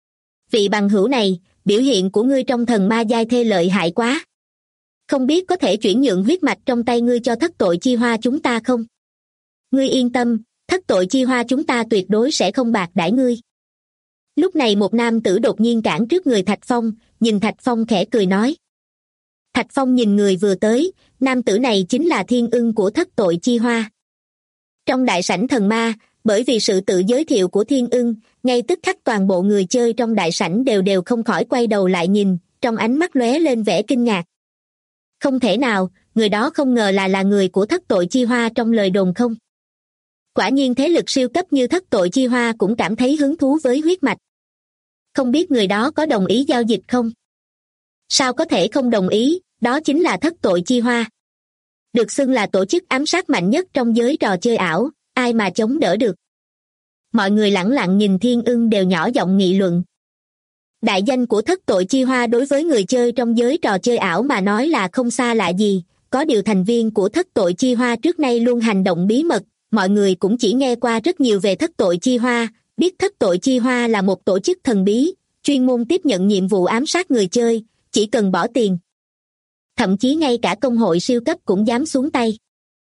Vị bằng hữu này, biểu hiện của ngươi trong thần ma giai thê lợi hại quá. Không biết có thể chuyển nhượng huyết mạch trong tay ngươi cho thất tội chi hoa chúng ta không? Ngươi yên tâm, thất tội chi hoa chúng ta tuyệt đối sẽ không bạc đãi ngươi. Lúc này một nam tử đột nhiên cản trước người Thạch Phong, nhìn Thạch Phong khẽ cười nói. Thạch Phong nhìn người vừa tới, nam tử này chính là thiên ưng của thất tội chi hoa. Trong đại sảnh thần ma, bởi vì sự tự giới thiệu của thiên ưng, ngay tức khắc toàn bộ người chơi trong đại sảnh đều không khỏi quay đầu lại nhìn, trong ánh mắt lóe lên vẻ kinh ngạc. Không thể nào, người đó không ngờ là người của thất tội chi hoa trong lời đồn không? Quả nhiên thế lực siêu cấp như thất tội chi hoa cũng cảm thấy hứng thú với huyết mạch. Không biết người đó có đồng ý giao dịch không? Sao có thể không đồng ý, đó chính là thất tội chi hoa. Được xưng là tổ chức ám sát mạnh nhất trong giới trò chơi ảo, ai mà chống đỡ được. Mọi người lẳng lặng nhìn thiên ưng đều nhỏ giọng nghị luận. Đại danh của thất tội chi hoa đối với người chơi trong giới trò chơi ảo mà nói là không xa lạ gì, có điều thành viên của thất tội chi hoa trước nay luôn hành động bí mật, mọi người cũng chỉ nghe qua rất nhiều về thất tội chi hoa, biết thất tội chi hoa là một tổ chức thần bí, chuyên môn tiếp nhận nhiệm vụ ám sát người chơi, chỉ cần bỏ tiền. thậm chí ngay cả công hội siêu cấp cũng dám xuống tay.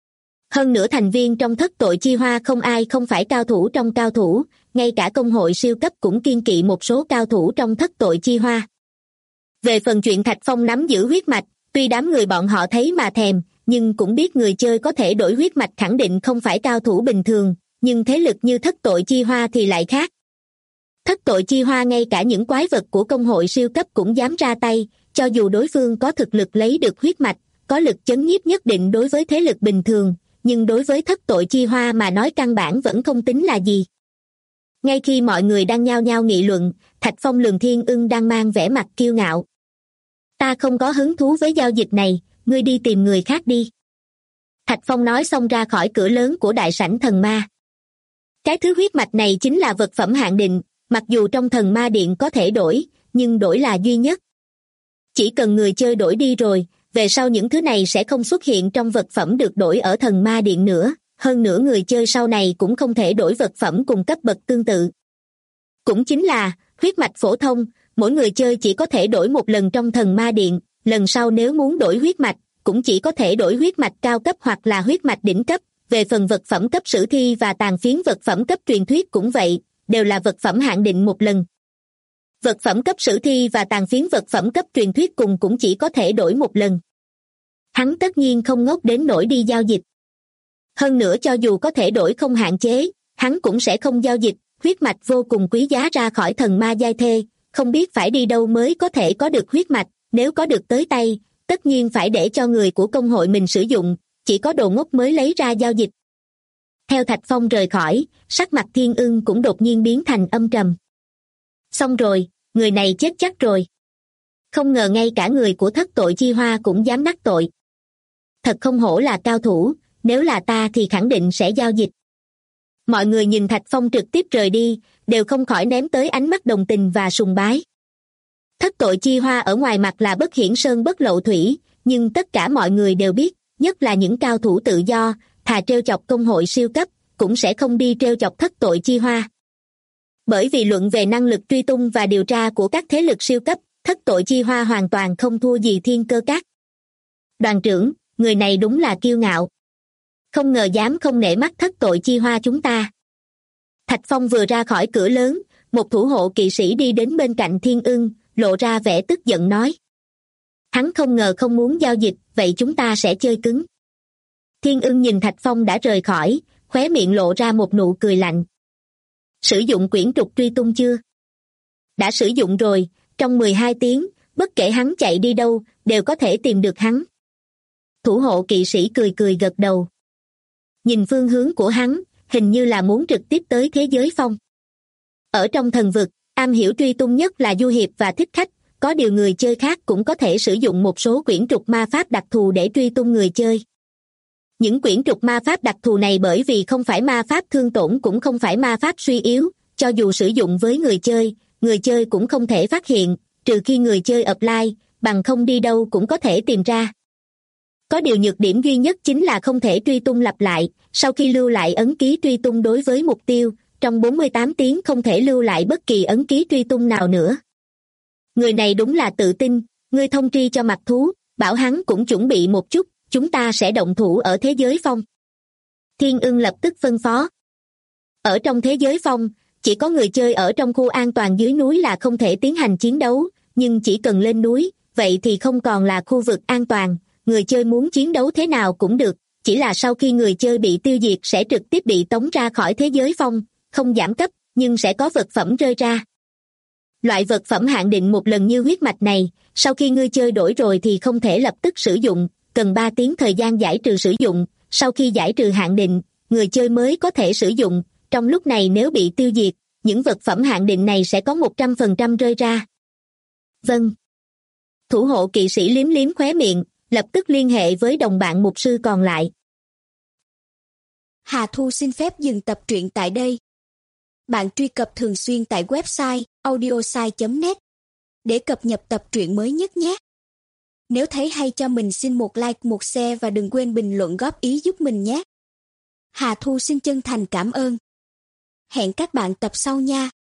Hơn nữa thành viên trong thất tội chi hoa không ai không phải cao thủ trong cao thủ, ngay cả công hội siêu cấp cũng kiêng kỵ một số cao thủ trong thất tội chi hoa. Về phần chuyện Thạch Phong nắm giữ huyết mạch, tuy đám người bọn họ thấy mà thèm, nhưng cũng biết người chơi có thể đổi huyết mạch khẳng định không phải cao thủ bình thường, nhưng thế lực như thất tội chi hoa thì lại khác. Thất tội chi hoa ngay cả những quái vật của công hội siêu cấp cũng dám ra tay, cho dù đối phương có thực lực lấy được huyết mạch, có lực chấn nhiếp nhất định đối với thế lực bình thường, nhưng đối với thất tội chi hoa mà nói căn bản vẫn không tính là gì. Ngay khi mọi người đang nhao nhao nghị luận, Thạch Phong lườm Thiên Ưng đang mang vẻ mặt kiêu ngạo. Ta không có hứng thú với giao dịch này, ngươi đi tìm người khác đi. Thạch Phong nói xong ra khỏi cửa lớn của đại sảnh thần ma. Cái thứ huyết mạch này chính là vật phẩm hạn định, mặc dù trong thần ma điện có thể đổi, nhưng đổi là duy nhất. Chỉ cần người chơi đổi đi rồi, về sau những thứ này sẽ không xuất hiện trong vật phẩm được đổi ở thần ma điện nữa, hơn nữa người chơi sau này cũng không thể đổi vật phẩm cùng cấp bậc tương tự. Cũng chính là, huyết mạch phổ thông, mỗi người chơi chỉ có thể đổi một lần trong thần ma điện, lần sau nếu muốn đổi huyết mạch, cũng chỉ có thể đổi huyết mạch cao cấp hoặc là huyết mạch đỉnh cấp. Về phần vật phẩm cấp sử thi và tàn phiến vật phẩm cấp truyền thuyết cũng vậy, đều là vật phẩm hạn định một lần. Vật phẩm cấp sử thi và tàn phiến vật phẩm cấp truyền thuyết cùng cũng chỉ có thể đổi một lần. Hắn tất nhiên không ngốc đến nỗi đi giao dịch. Hơn nữa cho dù có thể đổi không hạn chế, hắn cũng sẽ không giao dịch, huyết mạch vô cùng quý giá ra khỏi thần ma giai thê, không biết phải đi đâu mới có thể có được huyết mạch, nếu có được tới tay, tất nhiên phải để cho người của công hội mình sử dụng, chỉ có đồ ngốc mới lấy ra giao dịch. Theo Thạch Phong rời khỏi, sắc mặt Thiên Ưng cũng đột nhiên biến thành âm trầm. Xong rồi, người này chết chắc rồi. Không ngờ ngay cả người của thất tội chi hoa cũng dám đắc tội. Thật không hổ là cao thủ, nếu là ta thì khẳng định sẽ giao dịch. Mọi người nhìn Thạch Phong trực tiếp rời đi, đều không khỏi ném tới ánh mắt đồng tình và sùng bái. Thất tội chi hoa ở ngoài mặt là bất hiển sơn bất lộ thủy, nhưng tất cả mọi người đều biết, nhất là những cao thủ tự do, thà trêu chọc công hội siêu cấp, cũng sẽ không đi trêu chọc thất tội chi hoa. Bởi vì luận về năng lực truy tung và điều tra của các thế lực siêu cấp, thất tội chi hoa hoàn toàn không thua gì Thiên Cơ Các. Đoàn trưởng, người này đúng là kiêu ngạo. Không ngờ dám không nể mắt thất tội chi hoa chúng ta. Thạch Phong vừa ra khỏi cửa lớn, một thủ hộ kỵ sĩ đi đến bên cạnh Thiên Ưng, lộ ra vẻ tức giận nói. Hắn không ngờ không muốn giao dịch, vậy chúng ta sẽ chơi cứng. Thiên Ưng nhìn Thạch Phong đã rời khỏi, khóe miệng lộ ra một nụ cười lạnh. Sử dụng quyển trục truy tung chưa? Đã sử dụng rồi, trong 12 tiếng, bất kể hắn chạy đi đâu, đều có thể tìm được hắn. Thủ hộ kỵ sĩ cười cười gật đầu. Nhìn phương hướng của hắn, hình như là muốn trực tiếp tới thế giới phong. Ở trong thần vực, am hiểu truy tung nhất là du hiệp và thích khách, có điều người chơi khác cũng có thể sử dụng một số quyển trục ma pháp đặc thù để truy tung người chơi. Những quyển trục ma pháp đặc thù này bởi vì không phải ma pháp thương tổn cũng không phải ma pháp suy yếu, cho dù sử dụng với người chơi cũng không thể phát hiện, trừ khi người chơi apply, bằng không đi đâu cũng có thể tìm ra. Có điều nhược điểm duy nhất chính là không thể truy tung lặp lại, sau khi lưu lại ấn ký truy tung đối với mục tiêu, trong 48 tiếng không thể lưu lại bất kỳ ấn ký truy tung nào nữa. Người này đúng là tự tin, ngươi thông tri cho mặt thú, bảo hắn cũng chuẩn bị một chút, chúng ta sẽ động thủ ở thế giới phong. Thiên Ưng lập tức phân phó. Ở trong thế giới phong, chỉ có người chơi ở trong khu an toàn dưới núi là không thể tiến hành chiến đấu, nhưng chỉ cần lên núi, vậy thì không còn là khu vực an toàn, người chơi muốn chiến đấu thế nào cũng được, chỉ là sau khi người chơi bị tiêu diệt sẽ trực tiếp bị tống ra khỏi thế giới phong, không giảm cấp, nhưng sẽ có vật phẩm rơi ra. Loại vật phẩm hạn định một lần như huyết mạch này, sau khi người chơi đổi rồi thì không thể lập tức sử dụng, cần 3 tiếng thời gian giải trừ sử dụng, sau khi giải trừ hạn định, người chơi mới có thể sử dụng, trong lúc này nếu bị tiêu diệt, những vật phẩm hạn định này sẽ có 100% rơi ra. Vâng. Thủ hộ kỵ sĩ liếm liếm khóe miệng, lập tức liên hệ với đồng bạn mục sư còn lại. Hà Thu xin phép dừng tập truyện tại đây. Bạn truy cập thường xuyên tại website audiosai.net để cập nhật tập truyện mới nhất nhé. Nếu thấy hay cho mình xin một like, một share và đừng quên bình luận góp ý giúp mình nhé. Hà Thu xin chân thành cảm ơn. Hẹn các bạn tập sau nha.